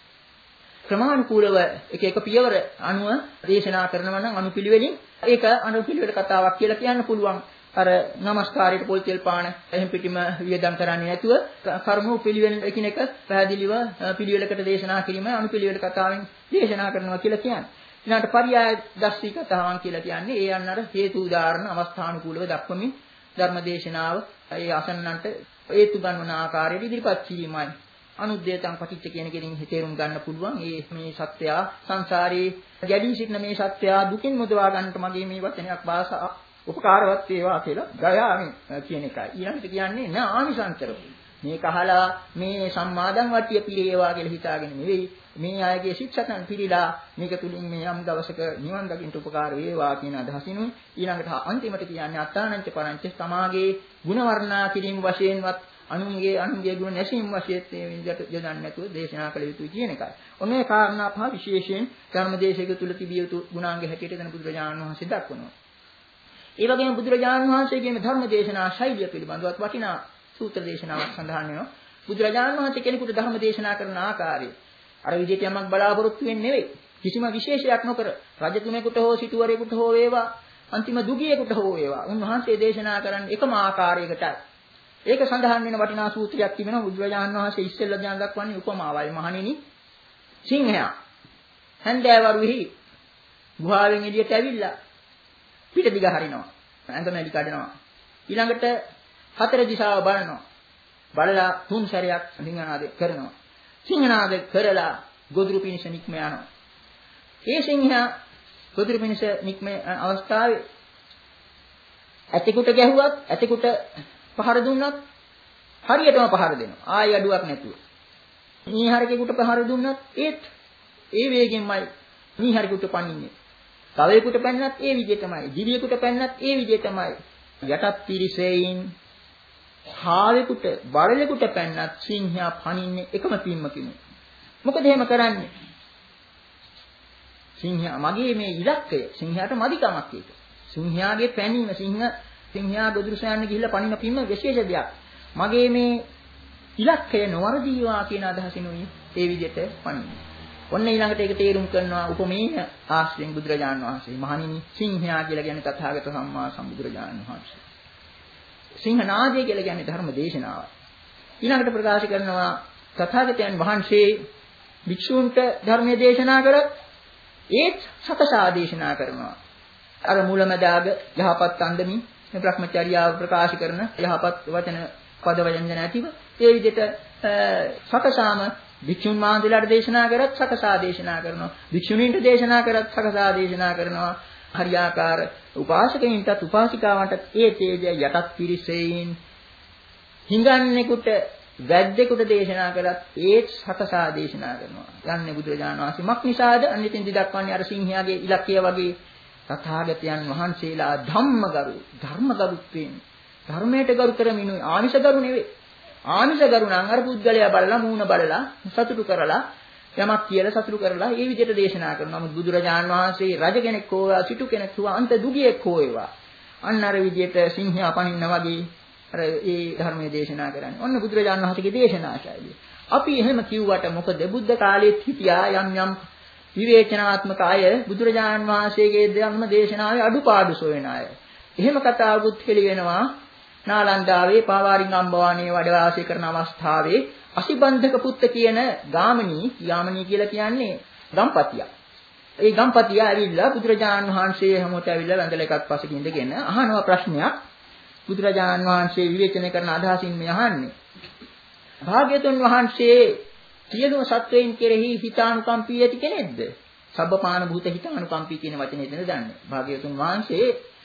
ක්‍රමානුකූලව එක එක පියවර අනුව දේශනා කරනවා නම් අනුපිළිවෙලින් ඒක අනුපිළිවෙල කතාවක් කියලා කියන්න පුළුවන්. අර নমස්කාරයට පොල් තෙල් පාන එහෙම් පිටිම වියදම් කරන්නේ නැතුව කර්ම පිළිවෙල එකිනෙක පැහැදිලිව පිළිවෙලකට දේශනා කිරීම අනුපිළිවෙල කතාවෙන් දේශනා කරනවා කියලා කියන්නේ. ඊළඟට පරියාය දස්සී කතාවන් කියලා කියන්නේ ඒ අන්නර හේතු උදාහරණ අවස්ථානුකූලව දක්වමින් ධර්ම දේශනාව ඒ අසන්නන්ට හේතු ගන්වන ආකාරයට ඉදිරිපත් කිරීමයි. අනුද්යතං පටිච්ච කියන කෙනින් තේරුම් ගන්න පුළුවන්. ඒ මේ සත්‍යය සංසාරේ ගැඩී සිටින මේ සත්‍යය දුකින් මුදවා ගන්නට මගේ මේ වචනයක් භාෂා උපකාරවත් වේවා කියලා ගයාමි කියන එකයි. ඊළඟට කියන්නේ නා ආනිසංසර. මේක අහලා මේ සම්මාදන් වටිය පිරේවා කියලා හිතාගෙන නෙවෙයි. මේ අයගේ ශික්ෂතන් පිළිලා මේක තුලින් මේ යම් දවසක නිවන් දකින්න උපකාර වේවා කියන අදහසිනුයි. ඊළඟට අන්තිමට කියන්නේ අත්තානංච පරංච සමාගේ ගුණ වර්ණනා කිරීම වශයෙන්වත් අනුන්ගේ අනුන්ගේ ගුණ නැසීම වශයෙන් මේ විදිහට යොදන්නේ නැතුව දේශනා කළ යුතුයි කියන එකයි. ඔන්නේ කාරණා පහ විශේෂයෙන් ධර්මදේශක තුල තිබිය යුතු ගුණාංග හැටියට දෙන බුදුරජාණන් වහන්සේ දක්වනවා. ඒ වගේම බුදුරජාණන් වහන්සේගේ මේ ධර්ම දේශනා ශෛලිය පිළිබඳවත් වටිනා සූත්‍ර දේශනාවක් සඳහන් වෙනවා. බුදුරජාණන් වහන්සේ කෙනෙකුට ධර්ම දේශනා කරන ආකාරය අර විදිහට යමක් බලාපොරොත්තු වෙන්නේ නෙවෙයි. කිසිම විශේෂයක් නොකර රජතුමෙකුට හෝ සිටුවරයෙකුට හෝ වේවා අන්තිම දුගියෙකුට හෝ වේවා උන්වහන්සේ දේශනා කරන්නේ එකම ආකාරයකටයි. ඒක සඳහන් වෙන වටිනා සූත්‍රයක් තිබෙනවා. බුදුරජාණන් වහන්සේ ඉස්සෙල්ලා දැන් දක්වන්නේ උපමාවයි. මහණෙනි සිංහයා හැන්දෑවරුෙහි ගුහාවෙන් එළියට ඇවිල්ලා පිට දිග හරිනවා. ඇඟමැලි කඩනවා. ඊළඟට හතර දිශාව බලනවා. බලලා තුන් සැරයක් සිංහනාද කරනවා. සිංහනාද කරලා ගොදුරු පිනිස නික්ම යනවා. ඒ සිංහයා ගොදුරු පිනිස නික්ම අවස්ථාවේ ඇතෙකුට ගැහුවත් ඇතෙකුට පහර දුන්නත් හරියටම පහර දෙනවා. ආයෙ අඩුවක් නැතුව. මීහරකෙකුට පහර දුන්නත් ඒත් ඒ වේගෙන්මයි මීහරකෙකුට පනින්නේ. තවයෙකුට පැන්නත් ඒ විදිහටමයි. දිවියෙකුට පැන්නත් ඒ විදිහටමයි. යටත් පිරිසෙයින් හාවෙකුට බරලෙකුට පැන්නත් සිංහයා පනින්නේ එකම පිම්මකින්. මොකද එහෙම කරන්නේ? සිංහයා මගේ මේ ඉලක්කය සිංහයාට මදිකමක් ඒක. සිංහයාගේ පැනීම සිංහ සිංහයා ගොදුරු සෑන්න ගිහිල්ලා පනින පිම්ම විශේෂ දෙයක්. මගේ මේ ඉලක්කය නොවරදීවා කියන අදහසිනුයි ඒ විදිහට පනින්නේ. ඔන්න ඊළඟට ඒක තේරුම් කරනවා උපමේය ආශ්‍රයෙන් බුදුරජාණන් වහන්සේ. මහණෙනි සිංහයා කියලා කියන්නේ තථාගත සම්මා සම්බුදුරජාණන් වහන්සේ. සිංහනාදය කියලා කියන්නේ ධර්ම දේශනාවයි. ඊළඟට ප්‍රකාශ කරනවා තථාගතයන් වහන්සේ භික්ෂූන්ට ධර්මයේ දේශනා කරත් ඒත් සතසා දේශනා කරනවා. අර මුලමදාග යහපත් අන්දමින් මේ භ්‍රමචර්යාව ප්‍රකාශ කරන යහපත් වචන පද ව්‍යංජන ඇතිව ඒ විදිහට සතසාම භික්ෂුන් වහන්සේලාට දේශනා කරත් සකසා දේශනා කරනවා. භික්ෂුණීන්ට දේශනා කරත් සකසා දේශනා කරනවා. හරියාකාර උපාසකයින්ටත් උපාසිකාවන්ටත් ඒ තේජය යටත් පිරිසෙයින් හිඟන්නෙකුට වැද්දෙකුට දේශනා කරත් ඒත් සකසා දේශනා කරනවා. යන්නේ බුදුරජාණන් වහන්සේ මක් නිසාද අනිතින් දක්වන්නේ අර සිංහයාගේ ඉලක්කය වගේ තථාගතයන් වහන්සේලා ධම්මගරු ධර්මගරුත්වයෙන් ධර්මයට ගරු කරමිනුයි ආමිෂගරු නෙවෙයි. ආමිෂගරු නම් අර පුද්ගලයා බලලා මූණ බලලා සතුටු කරලා යමක් කියලා සතුටු කරලා ඒ විදිහට දේශනා කරනවා. නමුත් බුදුරජාණන් වහන්සේ රජ කෙනෙක් හෝ සිටු කෙනෙක් හෝ අන්ත දුගියෙක් හෝ ඒවා අන්න අර විදිහට සිංහයා පනින්න වගේ අර ඒ ධර්මයේ දේශනා කරන්නේ. ඔන්න බුදුරජාණන් වහන්සේගේ දේශනා ශෛලිය. අපි එහෙම කිව්වට මොකද බුද්ධ කාලෙත් හිටියා යම් යම් විවේචනාත්මක අය බුදුරජාණන් වහන්සේගේ ධර්ම දේශනාවේ අඩුපාඩු සොයන අය. එහෙම කතාවකුත් හෙළි වෙනවා. නාලන්දාවේ පාවාරින් අම්බවානේ වැඩ වාසය කරන අවස්ථාවේ අසිබන්ධක පුත්ත කියන ගාමිණී යාමිණී කියලා කියන්නේ ගම්පතියා. ඒ ගම්පතියා ඇවිල්ලා බුදුරජාණන් වහන්සේ හැමෝට ඇවිල්ලා වැඳලා එකක් පස්සකින් ඉඳගෙන අහනවා ප්‍රශ්නයක්. බුදුරජාණන් වහන්සේ විවේචනය කරන අදහසින් මේ අහන්නේ. භාග්‍යතුන් වහන්සේ සියලුම සත්වයන් කෙරෙහි හිතානුකම්පී ඇති කෙනෙක්ද? සබ්බපාන භූත හිතානුකම්පී කියන වචනේ දෙන දන්නේ. භාග්‍යතුන් වහන්සේ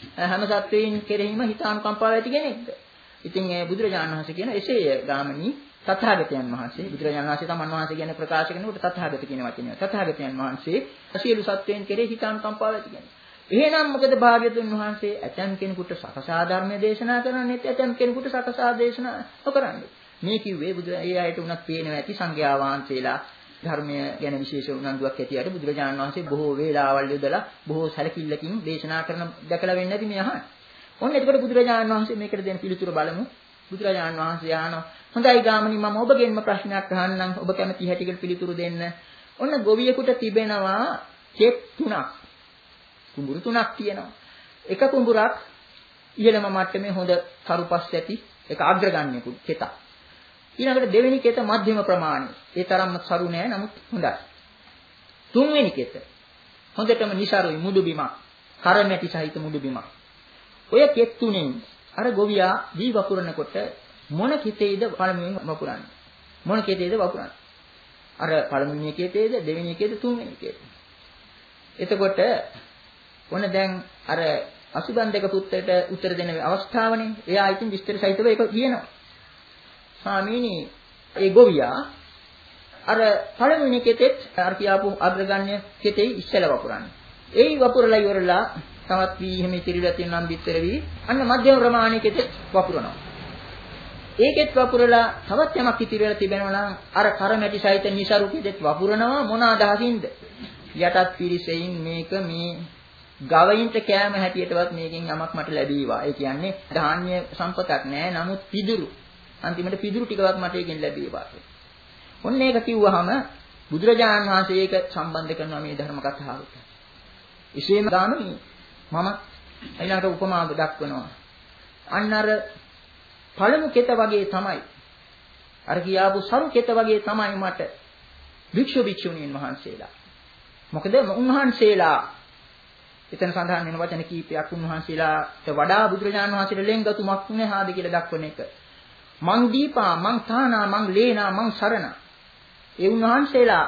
හැම සත්වයින් කෙරෙහිම හිතානුකම්පාව ඇති කෙනෙක්ද? ඉතින් ඒ බුදුරජාණන් වහන්සේ කියන එසේය ගාමිනී තථාගතයන් වහන්සේ බුදුරජාණන් වහන්සේ තමන් වහන්සේ කියන ප්‍රකාශ කරනකොට තථාගත කියන වචනය. තථාගතයන් වහන්සේ සියලු සත්වයන් කෙරෙහි හිතානුකම්පාව ඇති කෙනෙක්. එහෙනම් මොකද භාග්‍යතුන් වහන්සේ ඇතම් කෙනෙකුට සකසා ධර්ම දේශනා කරන්නේත් ඇතම් කෙනෙකුට සකසා දේශනා නොකරන්නේ. මේ කිව්වේ බුදු ඒ අයට උනත් පේනවා ඇති සංඝයා වහන්සේලා ධර්මය ගැන විශේෂ උනන්දුවක් ඇතියට බුදුරජාණන් වහන්සේ බොහෝ වේලාවල් යොදලා බොහෝ සැලකිල්ලකින් දේශනා කරන දැකලා වෙන්නේ නැති මේ අහන්නේ. ඔන්න එතකොට බුදුරජාණන් වහන්සේ මේකට දෙන පිළිතුර බලමු. බුදුරජාණන් වහන්සේ ආනවා හොඳයි ගාමිණී මම ඔබගෙන්ම ප්‍රශ්නයක් අහන්නම් ඔබ කැමති හැටියට පිළිතුරු දෙන්න. ඔන්න ගොවියෙකුට තිබෙනවා චෙක් තුනක්. කුඹුරු තුනක් තියෙනවා. එක කුඹුරක් ඉහළම මට්ටමේ හොඳ කරුපස් ඇති ඒක අග්‍රගණ්‍ය කෙතක්. ඊළඟට දෙවෙනි කෙත මධ්‍යම ප්‍රමාණය. ඒ තරම්ම සරු නෑ නමුත් හොඳයි. තුන්වෙනි කෙත හොඳටම නිසරුයි මුඩු බිමක්. කරමැටි සහිත මුඩු බිමක්. ඔය කෙත් තුනෙන් අර ගොවියා දී වපුරනකොට මොන කෙතේද පළමුවෙන් වපුරන්නේ? මොන කෙතේද වපුරන්නේ? අර පළමුවෙනි කෙතේද දෙවෙනි කෙතේද තුන්වෙනි කෙතේද? එතකොට ඔන්න දැන් අර අසුබන්දක පුත්තට උත්තර දෙන අවස්ථාවනේ. එයා ඉතින් විස්තර සහිතව ඒක කියනවා. ස්වාමීනි ඒ ගොවියා අර පළමුවෙනි කෙතෙත් අර කියාපු අග්‍රගණ්‍ය කෙතේ ඉස්සෙල්ලා වපුරන්නේ. ඒයි වපුරලා ඉවරලා තවත් වී එහෙම ඉතිරිලා තියෙන නම් විතර වී අන්න මධ්‍යම ප්‍රමාණයේ කෙතෙත් වපුරනවා. ඒකෙත් වපුරලා තවත් යමක් ඉතිරිලා තිබෙනවා නම් අර කරමැටි සහිත නිසරු කෙතෙත් වපුරනවා මොන අදහසින්ද? යටත් පිරිසෙයින් මේක මේ ගවයින්ට කෑම හැටියටවත් මේකෙන් යමක් මට ලැබීවා. ඒ කියන්නේ ධාන්‍ය සම්පතක් නෑ නමුත් පිදුරු. අන්තිමට පිදුරු ටිකවත් මට එකෙන් ලැබීවා. ඔන්න ඒක කිව්වහම බුදුරජාණන් වහන්සේ ඒක සම්බන්ධ කරනවා මේ ධර්ම කතාවට. විශේෂම ගාමිනී මම ඊළඟට උපමාව දක්වනවා. අන්න අර පළමු කෙත වගේ තමයි. අර කියාපු සරු කෙත වගේ තමයි මට භික්ෂු භික්ෂුණීන් වහන්සේලා. මොකද උන්වහන්සේලා එතන සඳහන් වෙන වචන කීපයක් උන්වහන්සේලාට වඩා බුදුරජාණන් වහන්සේට ලෙන්ගතුමක් නැහාද කියලා දක්වන එක. මං දීපා මං තානා මං ලේනා මං සරණ. ඒ උන්වහන්සේලා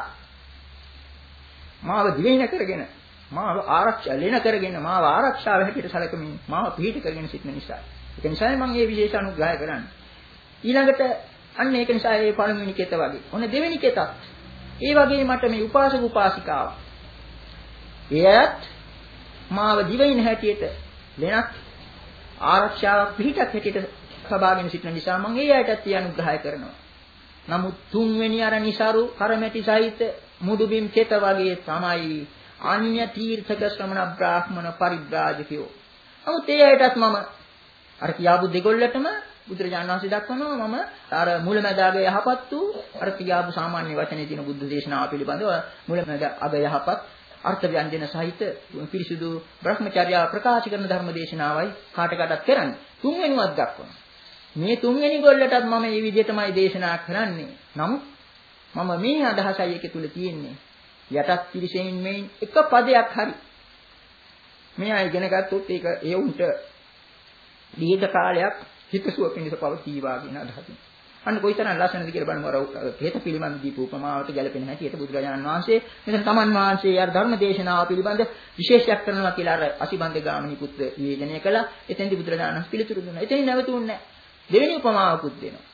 මාව දිවෙන කරගෙන මාව ආරක්ෂා ලෙන කරගෙන මාව ආරක්ෂාව හැටියට සැලකමින් මාව පිළිහිට කරගෙන සිටින නිසා. ඒක නිසා මම මේ විශේෂ අනුග්‍රහය කරන්නේ. ඊළඟට අන්න ඒක නිසා මේ පළමුවෙනි කෙත වගේ. ඔන්න දෙවෙනි කෙතත් ඒ වගේ මට මේ උපාසක උපාසිකාව. එයත් මාව දිවෙන හැටියට ලෙනක් ආරක්ෂාවක් පිළිහිටක් හැටියට සබාගෙන සිටින නිසා මම ඒ අයටත් ඒ අනුග්‍රහය කරනවා. නමුත් තුන්වෙනි අර නිසරු කරමැටි සහිත මුඩුබිම් කෙත වගේ තමයි අන්‍ය තීර්ථක ශ්‍රමණ බ්‍රාහ්මණ පරිබ්‍රාජකයෝ. නමුත් ඒ අයටත් මම අර කියාපු දෙගොල්ලටම බුදුරජාණන් වහන්සේ දක්වනවා මම අර මුලමැදාග යහපත් වූ අර කියාපු සාමාන්‍ය වචනේ තියෙන බුද්ධ දේශනාව පිළිබඳව මුලමැද අග යහපත් අර්ථ ව්‍යංජන සහිත පිරිසුදු බ්‍රහ්මචර්යාව ප්‍රකාශ කරන ධර්ම දේශනාවයි කාටකටත් කරන්නේ. තුන්වෙනිවත් දක්වනවා. මේ තුන්වෙනි ගොල්ලටත් මම මේ විදිහටමයි දේශනා කරන්නේ. නමුත් මම මේ අදහසයි එකේ තුල තියෙන්නේ. යටත් පිරිසෙන් මේ එක පදයක් හරි. මේ අය ඉගෙන ගත්තොත් ඒක ඒ උන්ට දීර්ඝ කාලයක් හිතසුව පිණිස පවතිවා කියන අදහසින්. අන්න කොයිතරම් ලස්සනද කියලා බලමු අර හේත පිළිබඳ දීප උපමාවට ගැලපෙන හැටියට බුදුරජාණන් වහන්සේ මෙතන තමන් වහන්සේ අර ධර්ම දේශනාව පිළිබඳ විශේෂයක් කරනවා කියලා අර අසිබන්ද ගාමිණී පුත්‍ර නිවේදනය කළා. එතෙන්දී බුදුරජාණන් වහන්සේ පිළිතුරු දුන්නා. එතනින් නැවතුන්නේ නැහැ. දෙවෙනි උපමාවකුත් දෙනවා.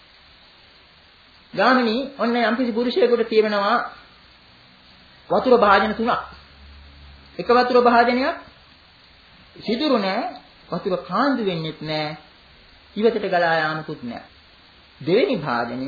ගාමිණී ඔන්න යම්කිසි පුරුෂයෙකුට තියෙනවා වතුර භාජන තුනක්. එක වතුර භාජනයක් සිදුරු නැහැ, වතුර කාන්දු වෙන්නෙත් නැහැ, ඉවතට ගලා යාමකුත් නැහැ. දෙවෙනි භාජනය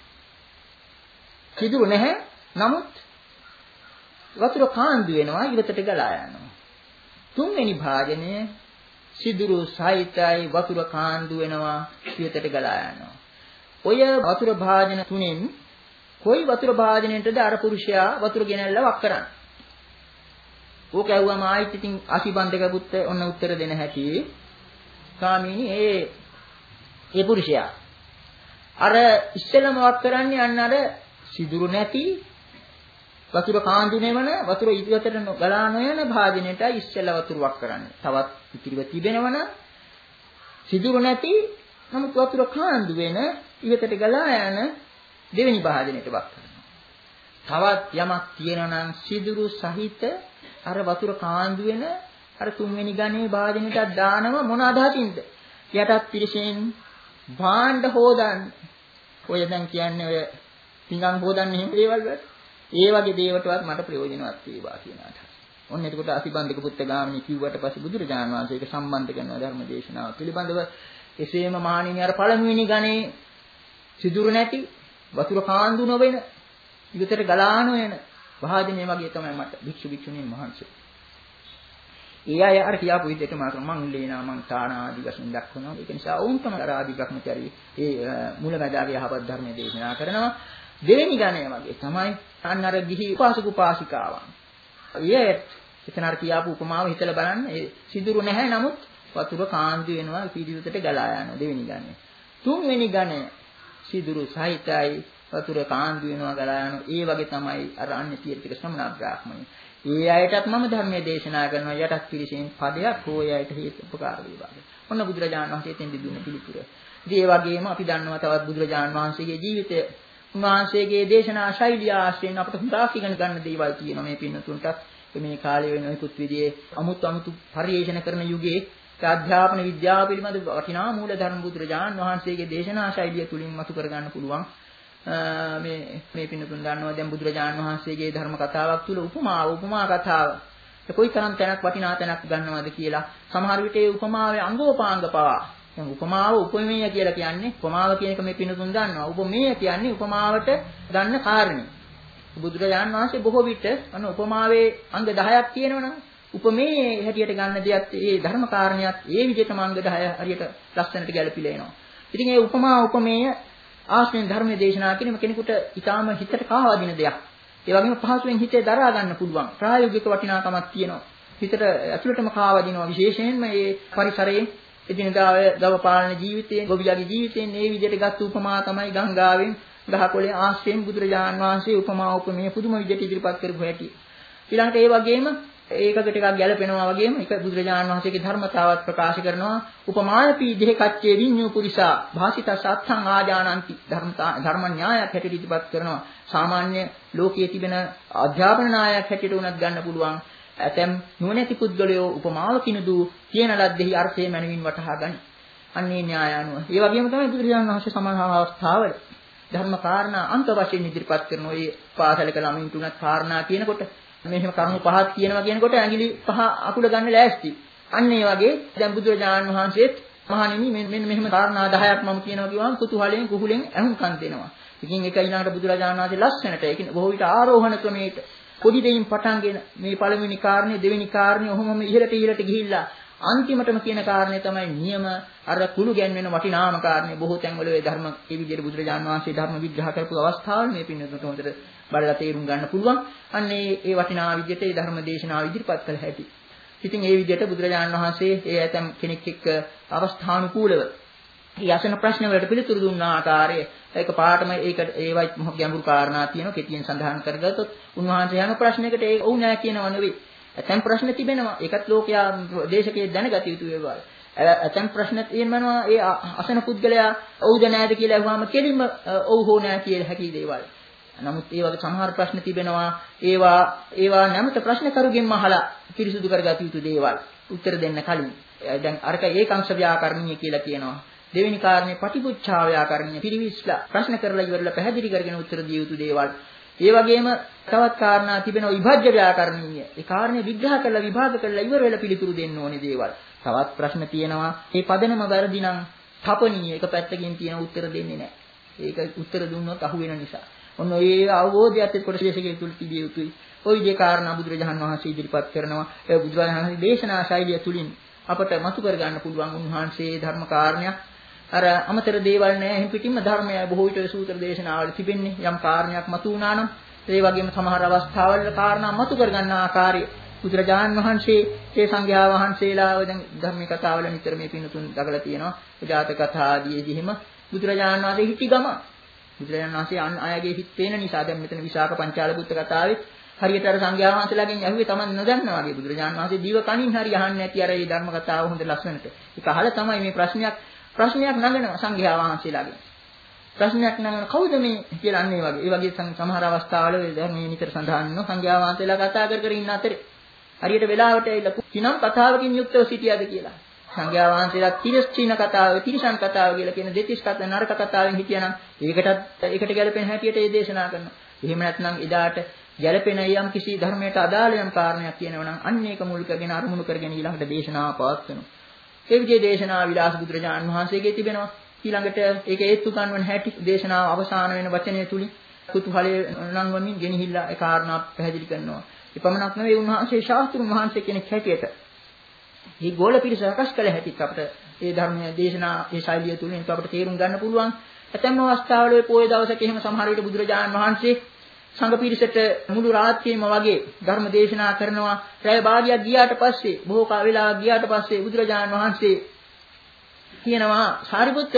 සිදුරු නැහැ, නමුත් වතුර කාන්දු වෙනවා, ඉවතට ගලා යනවා. තුන්වෙනි භාජනය සිදුරු සහිතයි, වතුර කාන්දු වෙනවා, ඉවතට ගලා යනවා. ඔය වතුර භාජන තුනෙන් කොයි වතුර භාජනයටද අර පුරුෂයා වතුර ගෙනල්ලා වක් කරන්නේ? ඕක ඇහුවම ආයිත් ඉතින් අසිබන්දක පුත්ත ඔන්න උත්තර දෙන හැටි. ස්වාමීනි ඒ ඒ පුරුෂයා අර ඉස්සෙල්ලම වක් කරන්නේ අන්න අර සිදුරු නැති වතුර කාන්දු නෙවන වතුර ඉදිරියට ගලා නොයන භාජනයට ඉස්සෙල්ලා වතුර වක් කරන්නේ. තවත් ඉතිරිව තිබෙනවන සිදුරු නැති නමුත් වතුර කාන්දු වෙන ඉවතට ගලා යන දෙවෙනි භාජනයට වක් කරනවා. තවත් යමක් තියෙනවා නම් සිදුරු සහිත අර වතුර කාන්දු වෙන අර තුන්වෙනි ගණේ භාජනෙට දානව මොන අදහසින්ද? යටත් පිරිසෙන් භාණ්ඩ හොදන්න. ඔය දැන් කියන්නේ ඔය පිඟන් හොදන්න එහෙම දේවල් වලට. ඒ වගේ දේවටවත් මට ප්‍රයෝජනවත් වේවා කියන අදහස. ඔන්න එතකොට අසිබන්ධක පුත්තගාමිනී කිව්වට පස්සේ බුදුරජාණන් වහන්සේ ඒක සම්බන්ධ කරන ධර්ම දේශනාව පිළිබඳව එසේම මහණෙනි අර පළමුවෙනි ගණේ සිදුරු නැති වතුර කාන්දු නොවන විතර ගලාන වෙන භාජනය වගේ තමයි මට භික්ෂු භික්ෂුණීන් වහන්සේ. ඒ අය අර කියාපු විදිහට මම ලේනා මං තාන ආදී වශයෙන් දක්වනවා. ඒක නිසා වුන් තමයි අර ආදී භ්‍රමචාරී ඒ මුලමදාගේ යහපත් ධර්මයේ දේශනා කරනවා. දෙවෙනි ගණය වගේ තමයි අන්න අර ගිහි උපාසක උපාසිකාවන්. ඒ එතන අර කියාපු උපමාව හිතලා බලන්න. ඒ සිදුරු නැහැ නමුත් වතුර කාන්දු වෙනවා පිළිවිතට ගලා යනවා දෙවෙනි ගණය. තුන්වෙනි ගණය සිදුරු සහිතයි වතුර කාන්දු වෙනවා ගලා යනවා. ඒ වගේ තමයි අර අන්‍ය තීර්ථක ශ්‍රමණ බ්‍රාහ්මණය. ඒ අයටත් මම ධර්මයේ දේශනා කරනවා යටත් පිළිසෙන් පදයක් හෝය අයට හේතු උපකාර වේවා. ඔන්න බුදුරජාණන් වහන්සේ තෙන් දුන්න පිළිතුර. ඉතින් ඒ වගේම අපි දන්නවා තවත් බුදුරජාණන් වහන්සේගේ ජීවිතය උන්වහන්සේගේ දේශනා ශෛලිය ආශ්‍රයෙන් අපට හුඟක් ඉගෙන ගන්න දේවල් තියෙනවා මේ පින්නතුන්ට. මේ කාලේ වෙන ඔයකුත් විදිහේ අමුතු අමුතු පරිශන කරන යුගයේ අධ්‍යාපන විද්‍යාව පිළිබඳ වටිනා මූල ධර්ම බුදුරජාණන් වහන්සේගේ දේශනා ශෛලිය තුලින් මතු කර ගන්න පුළුවන්. මේ මේ පින්නතුන් දන්නවා දැන් බුදුරජාණන් වහන්සේගේ ධර්ම කතාවක් තුල උපමාව උපමා කතාව කොයිතරම් තැනක් වටිනා තැනක් ගන්නවද කියලා සමහර විට ඒ උපමාවේ අංගෝපාංග පවා දැන් උපමාව උපමේය කියලා කියන්නේ උපමාව කියන එක මේ පින්නතුන් දන්නවා උපමේය කියන්නේ උපමාවට ගන්න කාරණේ බුදුරජාණන් වහන්සේ බොහෝ විට අන්න උපමාවේ අංග දහයක් තියෙනවනම් උපමේය හැටියට ගන්න දෙයක් ඒ ධර්ම කාරණයක් ඒ විදිහටම අංග දහය හරියට ලස්සනට ගැලපිලා එනවා. ඉතින් ඒ උපමා උපමේය ආශ්‍රයෙන් ධර්මයේ දේශනා කිරීම කෙනෙකුට ඊටාම හිතට කාවදින දෙයක්. ඒ වගේම පහසුවෙන් හිතේ දරා ගන්න පුළුවන්. ප්‍රායෝගික වටිනාකමක් තියෙනවා. හිතට ඇතුළටම කාවදිනවා. විශේෂයෙන්ම මේ පරිසරයේ එදිනදා ගව පාලන ජීවිතයේ, ගොවියාගේ ජීවිතයෙන් මේ විදිහට ගත් උපමා තමයි ගංගාවෙන් ගහකොළේ ආශ්‍රයෙන් බුදුරජාන් වහන්සේ උපමා උපමේය පුදුම විදිහට ඉදිරිපත් කරපු හැටි. ඊළඟට ඒ වගේම ඒකකට එකක් ගැලපෙනවා වගේම එක බුදුරජාණන් වහන්සේගේ ධර්මතාවත් ප්‍රකාශ කරනවා උපමායපි දෙහ කච්චේ විඤ්ඤු පුරිසා භාසිත සත්‍යං ආජානಂತಿ ධර්මතා ධර්ම න්‍යායක් හැටියට ඉදිරිපත් කරනවා සාමාන්‍ය ලෝකයේ තිබෙන අධ්‍යාපන න්‍යායක් හැටියට උනත් ගන්න පුළුවන් ඇතැම් නුවණැති පුද්ගලයෝ උපමාව කිනුදු කියන ලද්දෙහි අර්ථය මනමින් වටහා ගනි අන්නේ න්‍යාය අනුව ඒ වගේම තමයි බුදුරජාණන් වහන්සේ සමාන අවස්ථාවල ධර්ම කාරණා අන්ත වශයෙන් ඉදිරිපත් කරන ඔය පාසලක ළමින් තුනක් කාරණා කියනකොට මෙහෙම කරුණු පහක් කියනවා කියනකොට ඇඟිලි පහ අකුල ගන්න ලෑස්ති. අන්න ඒ වගේ දැන් බුදුරජාණන් වහන්සේත් මහණෙනි මෙන්න මෙහෙම කාරණා දහයක් මම කියනවා කිව්වම කුතුහලයෙන් කුහුලෙන් ඇහුම්කන් දෙනවා. ඉතින් ඒක ඊළඟට බුදුරජාණන් වහන්සේ ලස්සනට ඒ කියන්නේ බොහෝ විට ආරෝහණ ක්‍රමයට පොඩි දෙයින් පටන්ගෙන මේ පළවෙනි කාරණේ දෙවෙනි කාරණේ ඔහොමම ඉහළට ඉහළට ගිහිල්ලා අන්තිමටම කියන කාරණේ තමයි නියම අර කුළු ගැන්වෙන වටිනාම කාරණේ බොහෝ තැන්වල ඒ ධර්ම ඒ විදිහට බුදුරජාණන් වහන්සේ ධර්ම විග්‍රහ කරපු අවස්ථාවල් මේ පින්නතුන්ට හොඳට බලලා තේරුම් ගන්න පුළුවන්. අන්න ඒ ඒ වටිනා විදිහට ඒ ධර්ම දේශනාව ඉදිරිපත් කළ හැටි. ඉතින් ඒ විදිහට බුදුරජාණන් වහන්සේ ඒ ඇතම් කෙනෙක් එක්ක අවස්ථානුකූලව මේ අසන ප්‍රශ්න වලට පිළිතුරු දුන්න ආකාරය ඒක පාඩම ඒකට ඒවයි මොහොත ගැඹුරු කාරණා තියෙනවා කෙටියෙන් සඳහන් කරගත්තොත් උන්වහන්සේ හැම ප්‍රශ්නයකට ඒ ඔව් නෑ කියනව නෙවෙයි. ඇතම් ප්‍රශ්න තිබෙනවා. ඒකත් ලෝකයා දේශකයේ දැනගත යුතු ඒවා. ඇතම් ප්‍රශ්න තියෙනවා ඒ අසන පුද්ගලයා ඔව්ද නෑද කියලා අහුවාම කෙලින්ම ඔව් හෝ නෑ කියලා හැකි දේවල්. නමුත් ඒ වගේ සමහර ප්‍රශ්න තිබෙනවා ඒවා ඒවා නැමත ප්‍රශ්න කරුගෙන්ම අහලා පිරිසුදු කරගත යුතු දේවල් උත්තර දෙන්න කලින් දැන් අරක ඒකාංශ ව්‍යාකරණීය කියලා කියනවා දෙවෙනි කාරණේ පටිපුච්ඡා ව්‍යාකරණීය පිරිවිස්ලා ප්‍රශ්න කරලා ඉවරලා පැහැදිලි කරගෙන උත්තර දිය යුතු දේවල් ඒ වගේම තවත් කාරණා තිබෙනවා විභජ්‍ය ව්‍යාකරණීය ඒ කාරණේ විග්‍රහ කරලා විභාග කරලා ඉවර වෙලා පිළිතුරු දෙන්න ඕනේ දේවල් තවත් ප්‍රශ්න තියෙනවා මේ පදනම වැරදි නම් තපනීය එක පැත්තකින් තියෙන උත්තර දෙන්නේ නැහැ ඒක උත්තර දුන්නොත් අහු වෙන නිසා ඔන්න ඒ අවබෝධයත් එක්ක ශේෂකේ තුල තිබිය යුතුයි. ওই විදිහේ කාරණා බුදුරජාණන් වහන්සේ ඉදිරිපත් කරනවා. ඒ බුදුරජාණන් වහන්සේ දේශනා ශෛලිය තුලින් අපට මතු කර ගන්න පුළුවන් උන්වහන්සේ ධර්ම කාරණයක්. අර අමතර දේවල් නෑ. එහෙන් පිටින්ම ධර්මය බොහෝ විට සූත්‍ර දේශනාවල තිබෙන්නේ යම් කාරණයක් මතු වුණා නම් ඒ වගේම සමහර අවස්ථාවල කාරණා මතු කර ගන්න ආකාරය බුදුරජාණන් වහන්සේ ඒ සංඝයා වහන්සේලා දැන් ධර්ම කතාවල නිතර මේ පින්තුන් දකලා තියෙනවා. ජාතක කතා ආදීෙහිම බුදුරජාණන් වහන්සේ හිටි ගම බුදුරජාණන් වහන්සේ අන් අයගේ හිත පේන නිසා දැන් මෙතන විසාක පංචාල බුද්ධ කතාවේ හරියට අර සංඝයා වහන්සේලාගෙන් ඇහුවේ Taman නොදන්නා වගේ බුදුරජාණන් වහන්සේ දීව කණින් හරි අහන්නේ නැති අර මේ ධර්ම කතාව හොඳ ලස්සනට. ඒක අහලා තමයි මේ ප්‍රශ්නයක් ප්‍රශ්නයක් නගනවා සංඝයා වහන්සේලාගෙන්. ප්‍රශ්නයක් නගන කවුද මේ කියලා අන්නේ වගේ. ඒ වගේ සමහර අවස්ථාවල ධර්මයේ නිතර සඳහන් වෙනවා සංඝයා වහන්සේලා කතා කර කර ඉන්න අතරේ හරියට වෙලාවට ඇවිල්ලා කිනම් කතාවකින් යුක්තව සිටියද කියලා. සංඝයා වහන්සේලා තිරස්චීන කතාව, තිරිසන් කතාව කියලා කියන දෙතිස් කතා නරක කතාවෙන් හිටියනම් ඒකටත් ඒකට ගැලපෙන හැටියට ඒ දේශනා කරනවා. එහෙම නැත්නම් එදාට ගැලපෙන යම් කිසි ධර්මයට අදාළ යම් කාරණයක් කියනවා නම් අන්න ඒක මුල් කරගෙන අරමුණු කරගෙන ඊළඟට දේශනාව පවත්වනවා. ඒ විදිහේ දේශනා විලාස බුදුරජාණන් වහන්සේගේ තිබෙනවා. ඊළඟට ඒක ඒත්තු ගන්නවන හැටි දේශනාව අවසාන වෙන වචනය තුලින් කුතුහලයේ නංවමින් ගෙනහිල්ලා ඒ කාරණා පැහැදිලි කරනවා. ඒ පමණක් නෙවෙයි උන්වහන්සේ ශාස්ත්‍රුන් වහන්සේ කෙනෙක් හැටියට මේ ගෝල පිරිස රකස් කළ හැටිත් අපිට ඒ ධර්මයේ දේශනා ඒ ශෛලිය තුලින් අපිට තේරුම් ගන්න පුළුවන්. ඇතැම් අවස්ථාවල ඔය පොයේ දවසක එහෙම සමහර විට බුදුරජාණන් වහන්සේ සංඝ පිරිසට මුළු රාත්‍රියම වගේ ධර්ම දේශනා කරනවා. රැය භාගයක් ගියාට පස්සේ බොහෝ කාල වෙලාවක් ගියාට පස්සේ බුදුරජාණන් වහන්සේ කියනවා සාරිපුත්ත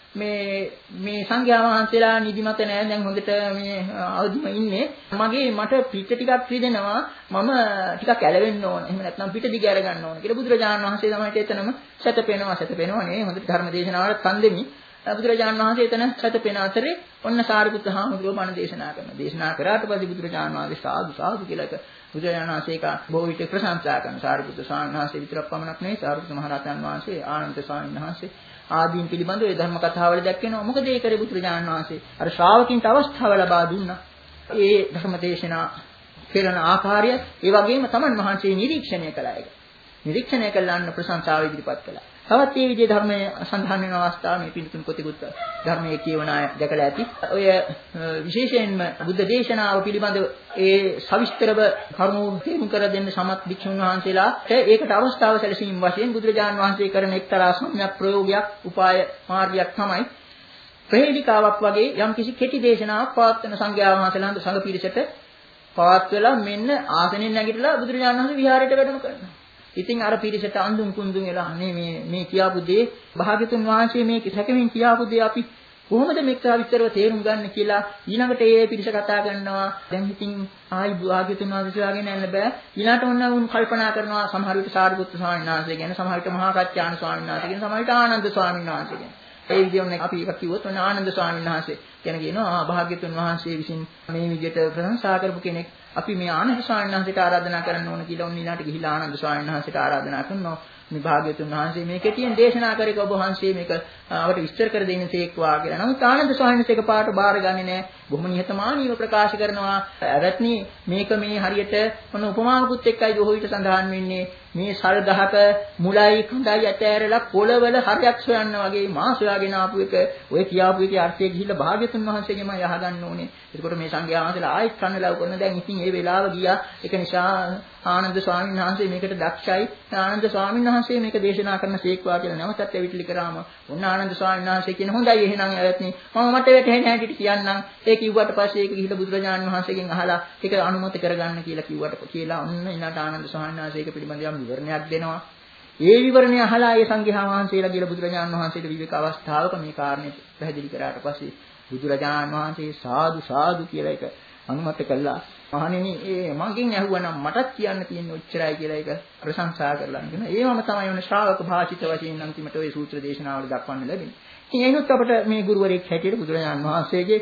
මේ මේ සංඝයා වහන්සේලා නිදිමත නෑ දැන් හොඳට මේ අවදිම ඉන්නේ මගේ මට පිට ටිකක් රිදෙනවා මම ටිකක් ඇලවෙන්න ඕන එහෙම නැත්නම් පිට දිග අර ගන්න ඕන කියලා බුදුරජාණන් වහන්සේ තමයි එතනම සැතපෙනවා සැතපෙනවා නේ හොඳට ධර්ම දේශනාවලත් කන් දෙමි බුදුරජාණන් වහන්සේ එතන සැතපෙන අතරේ ඔන්න සාරිපුත්ත හාමුදුරුවෝ බණ දේශනා කරනවා දේශනා කරාට පස්සේ බුදුරජාණන් වහන්සේ සාදු සාදු කියලා එක බුදුරජාණන් වහන්සේ එක බොහෝ විට ප්‍රශංසා කරන සාරිපුත්ත ස්වාමීන් වහන්සේ විතරක් පමණක් නෙවෙයි සාරිපුත්ත මහ රහතන් වහන්සේ ආනන්ද ස්වාමීන් වහන්සේ ආදීන් පිළිබඳව ඒ ධර්ම කතාවල දැක්වෙනවා. මොකද ඒ කරේ බුදුරජාණන් වහන්සේ අර ශ්‍රාවකින්ට අවස්ථාව ලබා දුන්නා. ඒ ධර්ම දේශනා කෙරෙන ආකාරය ඒ වගේම තමන් වහන්සේ නිරීක්ෂණය කළා ඒක. නිරීක්ෂණය කළාන්න ප්‍රශංසාව ඉදිරිපත් කළා. තවත් මේ විදිහේ ධර්මයේ සඳහන් වෙන අවස්ථාව මේ පිළිතුරු කොටිකුත් ධර්මයේ කියවන අය දැකලා ඇති. ඔය විශේෂයෙන්ම බුද්ධ දේශනාව පිළිබඳව ඒ සවිස්තරව කරුණු තේරුම් කර දෙන්න සමත් භික්ෂුන් වහන්සේලාට ඒකට අවස්ථාව සැලසීම වශයෙන් බුදුරජාණන් වහන්සේ කරන එක්තරා සම්‍යක් ප්‍රයෝගයක්, උපාය මාර්ගයක් තමයි ප්‍රහේලිකාවක් වගේ යම්කිසි කෙටි දේශනාවක් පවත්වන සංඝයා වහන්සේලාන්ට සංඝ පිරිසට පවත්වලා මෙන්න ආසනෙන් නැගිටලා බුදුරජාණන් වහන්සේ විහාරයට වැඩම කරනවා. ඉතින් අර පිරිසට අඳුන් කුඳුන් එලා අනේ මේ මේ කියාපු දේ භාග්‍යතුන් වහන්සේ මේ සැකමින් කියාපු දේ අපි කොහොමද මේක විස්තරව තේරුම් ගන්න කියලා ඊළඟට ඒ පිරිස කතා කරනවා දැන් ඉතින් ආයි භාග්‍යතුන් වහන්සේ වාගෙන යන්න බෑ ඊළඟට ඔන්න උන් කල්පනා කරනවා සමහර විට සාරිපුත්තු ස්වාමීන් වහන්සේ ගැන සමහර විට මහා කච්චාණ ස්වාමීන් වහන්සේ ගැන සමහර විට ආනන්ද ස්වාමීන් වහන්සේ ගැන ඒ විදිහට අපි එකක් කිව්වොත් ඔන්න ආනන්ද ස්වාමීන් වහන්සේ ගැන කියනවා ආ භාග්‍යතුන් වහන්සේ විසින් මේ විදිහට ප්‍රශංසා කරපු කෙනෙක් අපි මේ ආනන්ද ස්වාමීන් වහන්සේට ආරාධනා කරන්න ඕන කියලා උන් ඊළාට ගිහිලා ආනන්ද ස්වාමීන් වහන්සේට ආරාධනා කරනවා මේ භාග්‍යතුන් වහන්සේ මේ කෙටියෙන් දේශනා කරේක ඔබ වහන්සේ මේක අපට විස්තර කර දෙන්න තේක්වා කියලා. නමුත් ආනන්ද ස්වාමීන් වහන්සේ එකපාරට බාරගන්නේ නැහැ. බොහොම නිහතමානීව ප්‍රකාශ කරනවා. රත්නී මේක මේ හරියට මොන උපමාවකුත් එක්කයි බොහෝ විට සඳහන් වෙන්නේ. මේ සල් ගහක මුලයි කඳයි ඇතෑරලා පොළවල හරයක් සොයන්න වගේ මා සොයාගෙන ආපු එක ඔය කියාපු එකේ අර්ථය ගිහිල්ලා භාග්‍යතුන් වහන්සේගෙම යහගන්න ඕනේ. එතකොට මේ සංඝයා වහන්සේලා ආයෙත් කන්නලව් කරන දැන් ඉතින් ඒ වෙලාව ගියා. ඒක නිසා ආනන්ද ස්වාමීන් වහන්සේ මේකට දක්ෂයි. ආනන්ද ස්වාමීන් වහන්සේ මේක දේශනා කරන සීක්වා කියලා නැවතත් ඇවිත්ලි කරාම ඔන්න ආනන්ද ස්වාමීන් වහන්සේ කියන හොඳයි එහෙනම් ඇවත්නි මම මට වැටහෙන හැටියට කියන්නම්. ඒ කිව්වට පස්සේ ඒක ගිහිල්ලා බුදුරජාණන් වහන්සේගෙන් අහලා ඒක අනුමත කරගන්න කියලා කිව්වට කියලා ඔන්න ඊළඟට ආනන්ද ස්වාමීන් වහන්සේ ඒක පිළිබඳව යම් විවරණයක් දෙනවා. ඒ විවරණය අහලා ඒ සංඝයා වහන්සේලා කියලා බුදුරජාණන් වහන්සේට විවේක අවස්ථාවක මේ කාරණේ පැහැදිලි කරාට පස්සේ බුදුරජාණන් වහන්සේ සාදු සාදු කියලා ඒක අනුමත කළා. මහණෙනි ඒ මගෙන් ඇහුවනම් මටත් කියන්න තියෙන්නේ ඔච්චරයි කියලා ඒක ප්‍රශංසා කරලා කියනවා. ඒවම තමයි වුණ ශ්‍රාවක භාෂිත වශයෙන් අන්තිමට ওই සූත්‍ර දේශනාවල දක්වන්න ලැබෙන්නේ. ඉතින් එනොත් අපිට මේ ගුරුවරයෙක් හැටියට බුදුරජාණන් වහන්සේගේ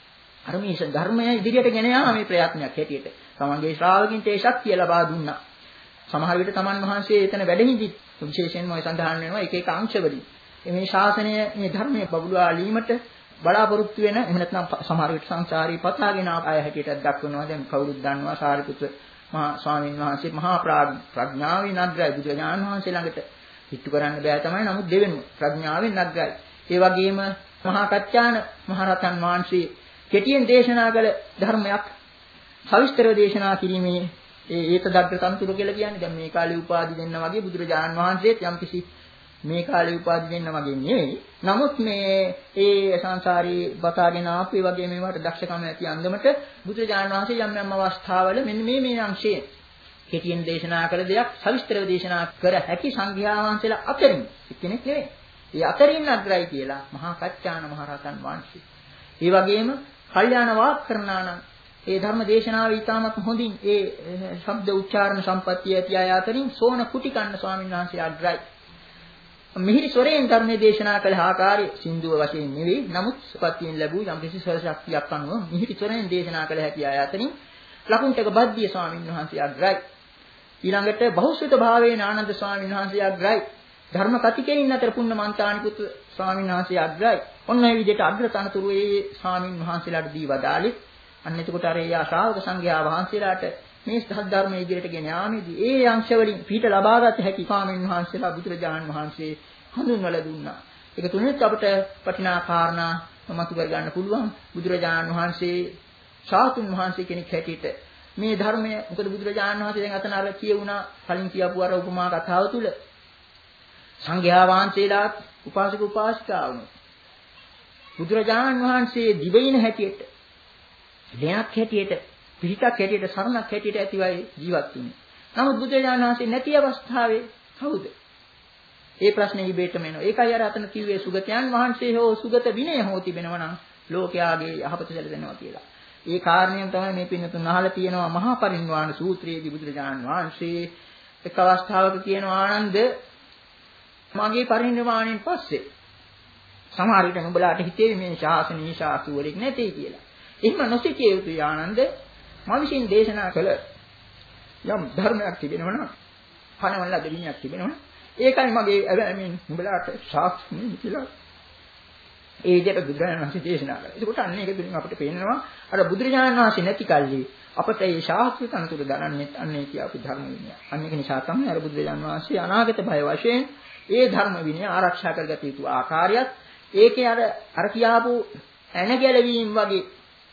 අරමීෂ ධර්මය ඉදිරියට ගෙන යාමේ ප්‍රයත්නයක් හැටියට තමන්ගේ ශ්‍රාවකින්ට ඒ ශක්තිය ලබා දුන්නා. සමහර විට තමන් වහන්සේ එතන වැඩ හිඳි විශේෂයෙන්ම ඔය සඳහන් වෙනවා එක එක අංශවලින්. මේ ශාසනය මේ ධර්මයේ බබළුවාලීමට බලාපොරොත්තු වෙන එහෙම නැත්නම් සමහර විට සංසාරී පතාගෙන ආය හැටියට දක්වනවා. දැන් කවුරුත් දන්නවා සාරිපුත්‍ර මහා ස්වාමීන් වහන්සේ මහා ප්‍රඥාවෙන් අග්‍රයි බුදුරජාණන් වහන්සේ ළඟට පිටු කරන්න බෑ තමයි. නමුත් දෙවෙනි ප්‍රඥාවෙන් අග්‍රයි. ඒ වගේම මහා කච්චාණ මහරහතන් වහන්සේ කෙටියෙන් දේශනා කළ ධර්මයක් සවිස්තරව දේශනා කිරීමේ ඒ ඒතදග්ග සම්තුල කියලා කියන්නේ දැන් මේ කාලේ උපාදි දෙන්න වගේ බුදුරජාණන් වහන්සේත් යම්කිසි මේ කාලේ උපාදි දෙන්න වගේ නෙවෙයි. නමුත් මේ ඒ සංසාරී බතාගෙන ආපු ඒ වගේ මේවට දක්ෂකම ඇති අන්දමට බුදුරජාණන් වහන්සේ යම් යම් අවස්ථාවල මෙන්න මේ මේ අංශයේ කෙටියෙන් දේශනා කළ දෙයක් සවිස්තරව දේශනා කර හැකි සංඝයා වහන්සේලා අතරින් එක්කෙනෙක් නෙවෙයි. ඒ අතරින් අග්‍රයි කියලා මහා කච්චාණ මහරහතන් වහන්සේ. ඒ වගේම කල්යාණ වාක් කරනා නම් ඒ ධර්ම දේශනාව ඊටමත් හොඳින් ඒ ශබ්ද උච්චාරණ සම්පත්තිය ඇති අය අතරින් සෝන කුටිකන්න ස්වාමීන් වහන්සේ අග්‍රයි. මිහිරි ස්වරයෙන් ධර්මයේ දේශනා කළ ආකාරය සින්දුව වශයෙන් නෙවෙයි. නමුත් සපත්තියෙන් ලැබූ යම් කිසි ස්වර ශක්තියක් අනුව මිහිරි ස්වරයෙන් දේශනා කළ හැකි අය අතරින් ලකුණ්ඨක බද්දිය ස්වාමීන් වහන්සේ අග්‍රයි. ඊළඟට බහුසුත භාවයෙන් ආනන්ද ස්වාමීන් වහන්සේ අග්‍රයි. ධර්ම කතිකෙයින් අතර පුන්නමන්තානිකුත් ස්වාමීන් වහන්සේ අග්‍රයි. ඔන්න ඒ විදිහට අග්‍රතනතුරු ඒ ස්වාමීන් වහන්සේලාට දී වදාළේ. අන්න එතකොට අර ඒ ශ්‍රාවක සංඝයා වහන්සේලාට මේ ධර්මයේ ඉදිරියට ගෙන යාමේදී ඒ අංශ වලින් පිට ලබාගත හැකි ස්වාමීන් වහන්සේලා බුදුරජාණන් වහන්සේ හඳුන්වලා දුන්නා. ඒක තුනෙත් අපිට වටිනා කාරණා මතු කර ගන්න පුළුවන්. බුදුරජාණන් වහන්සේ ශාතුන් වහන්සේ කෙනෙක් හැටියට මේ ධර්මය මොකද බුදුරජාණන් වහන්සේ දැන් අතන අර කියුණා කලින් කියපු අර උපමා කතාව තුල සංඝයා වහන්සේලාත් උපාසක උපාසිකාවුනි බුදුරජාණන් වහන්සේ දිවයින හැටියට දෙයක් හැටියට පිළිතක් හැටියට සරණක් හැටියට ඇතිවයි ජීවත් වුනේ. නමුත් බුදුරජාණන් වහන්සේ නැති අවස්ථාවේ කවුද? ඒ ප්‍රශ්නේ ඉබේටම එනවා. ඒකයි අර අතන කිව්වේ සුගතයන් වහන්සේ හෝ සුගත විනය හෝ තිබෙනවා නම් ලෝකයාගේ යහපත සැලසෙනවා කියලා. ඒ කාරණයෙන් තමයි මේ පින්නතුන් අහලා තියෙනවා මහා පරිනිර්වාණ සූත්‍රයේදී බුදුරජාණන් වහන්සේ එක් අවස්ථාවක කියනවා ආනන්ද මගේ පරිනිර්වාණයෙන් පස්සේ සමහර විට නුඹලාට හිතේ මේ ශාසනීය ශාස්ත්‍රවලින් නැtei කියලා. එහෙම නොසිතිය යුතුයි ආනන්ද මම විසින් දේශනා කළ යම් ධර්මයක් තිබෙනවා නම් පණවල දෙවියක් තිබෙනවා ඒකයි මගේ ඇවැමින් නුඹලාට ශාස්ත්‍රණීය කියලා ඒ විදිහට බුදුරජාණන් වහන්සේ දේශනා කළා. ඒකට අන්න ඒක තුලින් අපිට පේනවා අර බුදුරජාණන් වහන්සේ නැති කල්ලි අපට මේ ශාස්ත්‍රීය තනතුර ගණන්නේ අන්නේ කියපු ධර්ම විනය. අන්න ඒක නිසා තමයි අර බුදුරජාණන් වහන්සේ අනාගත භය වශයෙන් ඒ ධර්ම විනය ආරක්ෂා කරගත යුතු ආකාරයත් ඒකේ අර අර කියාපු ඇන ගැලවීම වගේ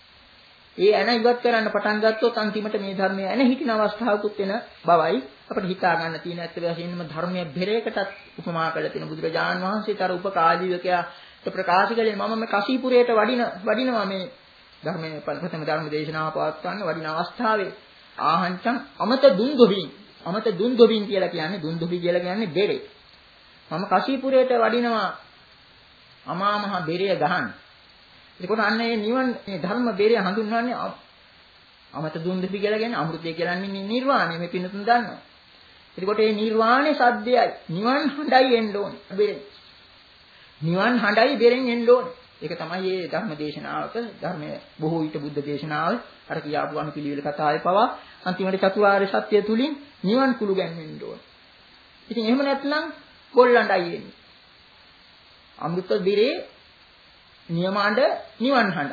ඒ ඇන ඉවත් කරන්න පටන් ගත්තොත් අන්තිමට මේ ධර්මයේ ඇන හිටින අවස්ථාවකුත් වෙන බවයි අපිට හිතා ගන්න තියෙන ඇත්ත වශයෙන්ම ධර්මයේ බෙරයකටත් උපමා කරලා තියෙන බුදුරජාණන් වහන්සේට අර උපකාජීවකයා ප්‍රකාශ කළේ මම මේ කසීපුරයට වඩින වඩිනවා මේ ධර්මයේ ප්‍රථම ධර්ම දේශනාව පවත්වන්න වඩින අවස්ථාවේ ආහංචං අමත දුන්දොබින් අමත දුන්දොබින් කියලා කියන්නේ දුන්දොබි කියලා කියන්නේ බෙරේ මම කසීපුරයට වඩිනවා අමා මහ බෙරය ගහන්න. ඒකෝට අන්න මේ නිවන් මේ ධර්ම බෙරය හඳුන්වන්නේ අමත දුන්දොබි කියලා කියන්නේ අමෘතය කියලා නිර්වාණය මේ පින්නතුන් දන්නවා. ඒකෝට මේ නිර්වාණය සද්දයයි නිවන් හඬයි එන්න ඕනේ බෙරේ. නිවන් හඬයි බෙරෙන් එන්න ඕනේ. ඒක තමයි මේ ධර්ම දේශනාවක ධර්මයේ බොහෝ විට බුද්ධ දේශනාව අර කියාපු අනුපිළිවෙල කතාවේ පවා අන්තිමට චතුරාර්ය සත්‍ය තුලින් නිවන් කුළු ගැන්වෙන්න ඕනේ. ඉතින් එහෙම නැත්නම් කොල්ලණ්ඩයි එන්නේ. අමෘත බිරේ නියමාඬ නිවන් හඬ.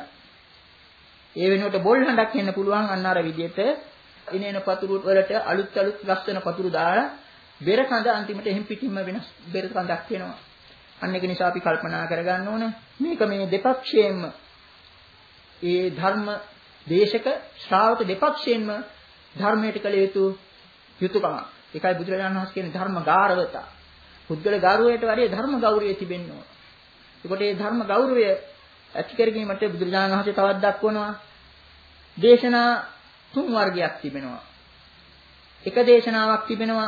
ඒ වෙනුවට බොල් හඬක් එන්න පුළුවන් අන්න අර විදිහට ඉනේන පතුරු වලට අලුත් අලුත් ලස්සන පතුරු දාලා බෙර කඳ අන්තිමට එහෙම් පිටින්ම වෙනස් බෙර කඳක් වෙනවා. අන්න ඒක නිසා අපි කල්පනා කරගන්න ඕන මේක මේ දෙපක්ෂයෙන්ම ඒ ධර්ම දේශක ශ්‍රාවක දෙපක්ෂයෙන්ම ධර්මයට කළ යුතු යුතුයකම. ඒකයි බුදුරජාණන් වහන්සේ කියන්නේ ධර්ම ගෞරවත. පුද්ගල ගෞරවයට වඩා ධර්ම ගෞරවය තිබෙන්න ඕන. ඒකට මේ ධර්ම ගෞරවය ඇති කර ගැනීමට බුදුරජාණන් වහන්සේ තවත් දක්වනවා දේශනා තුන් වර්ගයක් තිබෙනවා. එක දේශනාවක් තිබෙනවා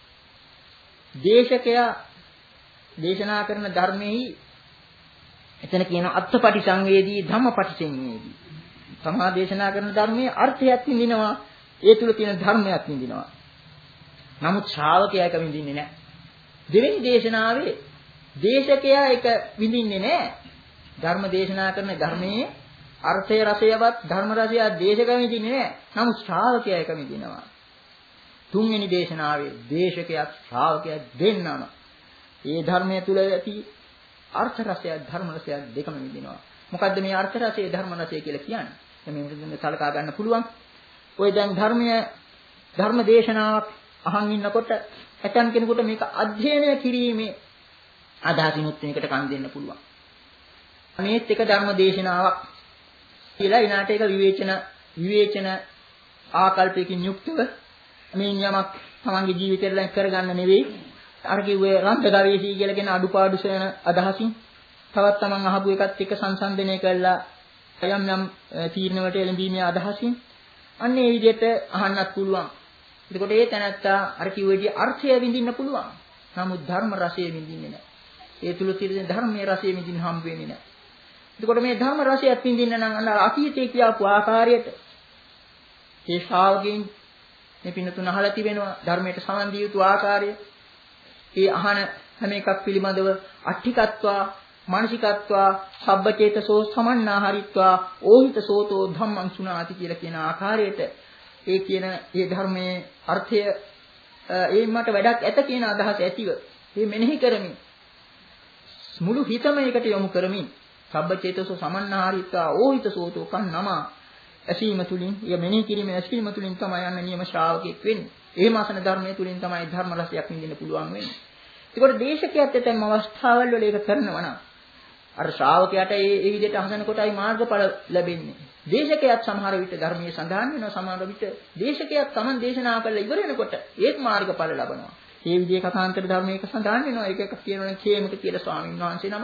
දේශකයා දේශනා කරන ධර්මෙහි එතන කියන අත්පටි සංවේදී ධම්මපටි සංවේදී. තමා දේශනා කරන ධර්මයේ අර්ථයක් විඳිනවා ඒ තුල තියෙන ධර්මයක් විඳිනවා. නමුත් ශ්‍රාවකයා එක විඳින්නේ නැහැ. දෙවෙනි දේශනාවේ දේශකයා එක විඳින්නේ නැහැ. ධර්ම දේශනා කරන ධර්මයේ අර්ථය රසයවත් ධර්ම රසය දේශක විඳින්නේ නැහැ. නමුත් ශ්‍රාවකයා එක විඳිනවා. තුන්වෙනි දේශනාවේ දේශකයා ශ්‍රාවකයා දෙන්නම ඒ ධර්මයේ තුල ඇති අර්ථ රසය ධර්ම රසය දෙකම විඳිනවා. මොකද්ද මේ අර්ථ රසය ධර්ම රසය කියලා කියන්නේ? දැන් මේක සලකා ගන්න පුළුවන්. ඔය දැන් ධර්මයේ ධර්ම දේශනාවක් අහන් ඉන්නකොට ඇතන් කෙනෙකුට මේක අධ්‍යයනය කිරීමේ අදහසිනුත් මේකට කන් දෙන්න පුළුවන්. මේත් එක ධර්ම දේශනාවක් කියලා ඊනාට ඒක විවේචන විවේචන ආකල්පයකින් යුක්තව මේ නියමක් තමන්ගේ ජීවිතයට ලං කරගන්න නෙවෙයි. අර කිව්වේ රන්ද ගවේෂී කියලා කියන අඩුපාඩු සෙන අදහසින් තවත් තමන් අහපු එකත් එක්ක සංසන්දනය කළා යම් යම් තීරණවලට එළඹීමේ අදහසින් අන්න ඒ විදිහට අහන්නත් පුළුවන්. එතකොට ඒ තැනත්තා අර කිව්වේදී අර්ථය විඳින්න පුළුවන්. නමුත් ධර්ම රසය විඳින්නේ නැහැ. ඒ තුල තියෙන ධර්මයේ රසය විඳින්න හම්බ වෙන්නේ නැහැ. එතකොට මේ ධර්ම රසයත් විඳින්න නම් අන්න අතීතයේ කියපු ආකාරයට ඒ ශ්‍රාවකයන් මේ පින්නතුන් අහලා තිබෙනවා ධර්මයට සමන් දිය යුතු ආකාරය ඒ අහන හැම එකක් පිළිබඳව අට්ඨිකත්වා මානසිකත්වා සබ්බචේතසෝ සමන්නාහරිත්වා ඕහිත සෝතෝ ධම්මං සුනාති කියලා කියන ආකාරයට ඒ කියන ඒ ධර්මයේ අර්ථය ඒ මට වැඩක් ඇත කියන අදහස ඇතිව මේ මෙනෙහි කරමින් මුළු හිතම එකට යොමු කරමින් සබ්බචේතසෝ සමන්නාහරිතා ඕහිත සෝතෝ කන්නම ඇසීම තුලින් ය මෙනෙහි කිරීම ඇසීම තුලින් තමයි යන්න නියම ශ්‍රාවකෙක් වෙන්නේ. එහෙම අසන ධර්මයේ තුලින් තමයි ධර්ම රසයක් විඳින්න පුළුවන් වෙන්නේ. ඒකට දේශකයත් ඇතැම් අවස්ථාවල් වල ඒක කරනවා නම් අර ශ්‍රාවකයාට ඒ ඒ විදිහට අහසන කොටයි මාර්ගඵල ලැබෙන්නේ. දේශකයාත් සමහර විට ධර්මයේ සඳහන් වෙනවා, සමහර විට දේශකයාත් Taman දේශනා කරලා ඉවර වෙනකොට ඒත් මාර්ගඵල ලබනවා. මේ විදිහේ කථාන්තර ධර්මයක සඳහන් වෙනවා. ඒක එක කියනවනේ කේමක කියලා ස්වාමීන් වහන්සේ නම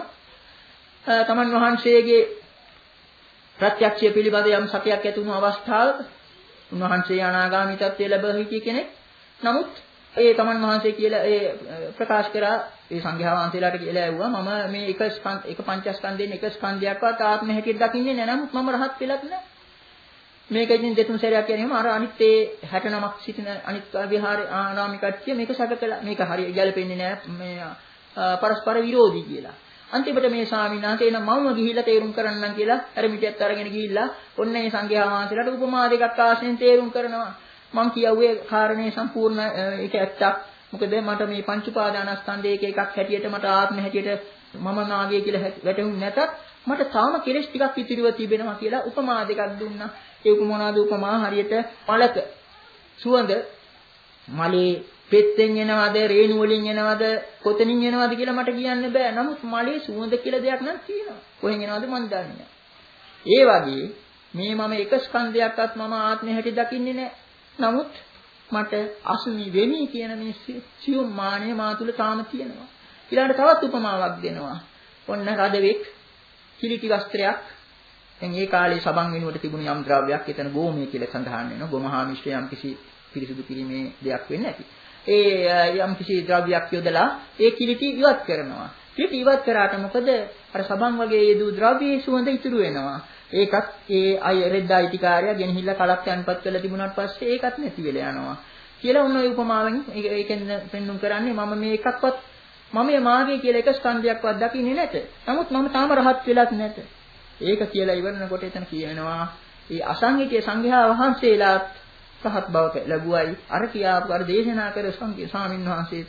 තමන් වහන්සේගේ ප්‍රත්‍යක්ෂය පිළිබඳ යම් සතියක් ඇති වුණු අවස්ථාවක උන්වහන්සේ අනාගාමී තත්ත්වයේ ලැබ හිටි කෙනෙක්. නමුත් ඒ තමන් වහන්සේ කියලා ඒ ප්‍රකාශ කරා ඒ සංඝයා වහන්සේලාට කියලා ඇහුවා මම මේ එක එක පංචස්කන්ධයෙන් එක ස්කන්ධයක්වත් ආත්ම හැටියට දකින්නේ නැහැ. නමුත් මම රහත් වෙලත් නැහැ. මේක ඉතින් දෙතුන් සැරයක් කියනේම අර අනිත් ඒ හැට නමක් සිටින අනිත් විහාරේ ආනාමි කට්ටිය මේක සැකකලා මේක හරිය ගැලපෙන්නේ නැහැ මේ පරස්පර විරෝධී කියලා. අන්තිමට මේ ස්වාමීන් වහන්සේ නම් මම ගිහිල්ලා තේරුම් කරන්නම් කියලා අරමිටියත් අරගෙන ගිහිල්ලා ඔන්න මේ සංඝයා වහන්සේලාට උපමා දෙකක් ආශ්‍රයෙන් තේරුම් කරනවා. මම කියුවේ කාරණේ සම්පූර්ණ ඒක ඇත්තක්. මොකද මට මේ පංච උපාදානස්කන්ධයේ එක එකක් හැටියට මට ආත්ම හැටියට මම නාගය කියලා වැටහුන්නේ නැතත් මට තාම කෙලෙස් ටිකක් ඉතිරිව තිබෙනවා කියලා උපමා දෙකක් දුන්නා. ඒ උපමානාද උපමා හරියට මලක සුවඳ මලේ පෙත්තෙන් එනවද රේණු වලින් එනවද කොතනින් එනවද කියලා මට කියන්න බෑ. නමුත් මලේ සුවඳ කියලා දෙයක් නම් තියෙනවා. කොහෙන් එනවද මන් දන්නේ ඒ වගේ මේ මම එක ස්කන්ධයක්වත් මම ආත්මය හැටි දකින්නේ නැහැ. නමුත් මට අසුනි වෙමි කියන මේ සියුම් මානෙ මා තුල තාම තියෙනවා. ඊළඟට තවත් උපමාවක් දෙනවා. ඔන්න රදවෙක් කිලිටි වස්ත්‍රයක්. දැන් ඒ කාලේ සබන් වෙනුවට තිබුණු යම් ද්‍රව්‍යයක් එතන ගෝමය කියලා සඳහන් වෙනවා. ගොමහා මිශ්‍රය යම් කිසි පිරිසුදු කිරීමේ දෙයක් වෙන්නේ නැති. ඒ යම් කිසි ද්‍රව්‍යයක් යොදලා ඒ කිලිටි ඉවත් කරනවා. කිලිටි ඉවත් කරාට මොකද අර සබන් වගේ යෙදු ද්‍රව්‍යයේ සුවඳ ඉතුරු වෙනවා. ඒකත් ඒ අය රෙද්ද අයිතිකාරයා ගෙනහිල්ලා කලක් යන්පත් කරලා තිබුණාට පස්සේ ඒකත් නැති වෙලා යනවා. කියලා උන් ඔය උපමාවෙන් ඒකෙන් පෙන්눔 කරන්නේ මම මේ එකක්වත් මම මේ මාගේ කියලා එක ස්කන්ධයක්වත් දකින්නේ නැත. නමුත් මම තාම රහත් වෙලත් නැත. ඒක කියලා ඉවරනකොට එතන කියනවා මේ අසංගිකේ සංඝයා වහන්සේලාත් රහත් බව ලැබුවයි අර කියාපු අර දේශනා කර සංඝයා ස්වාමීන් වහන්සේ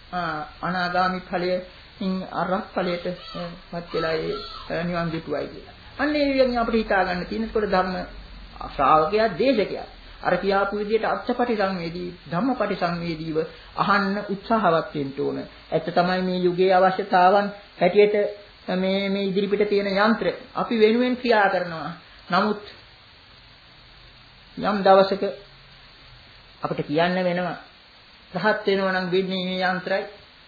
අනාගාමී ඵලයෙන් අරහත් ඵලයට පත් වෙලා ඒ නිවන් දුටුවයි කියලා. අන්න ඒ විදිහෙන් අපිට හිතා ගන්න තියෙනකොට ධර්ම ශ්‍රාවකයා දේශකයා අර කියාපු විදිහට අත්පටි සංවේදී ධම්මපටි සංවේදීව අහන්න උත්සාහවත් වෙන්න ඕන. ඇත්ත තමයි මේ යුගයේ අවශ්‍යතාවන් හැටියට මේ මේ ඉදිරිපිට තියෙන යන්ත්‍ර අපි වෙනුවෙන් ක්‍රියා කරනවා. නමුත් යම් දවසක අපිට කියන්න වෙනවා රහත් වෙනවා නම් වෙන්නේ මේ යන්ත්‍රයි.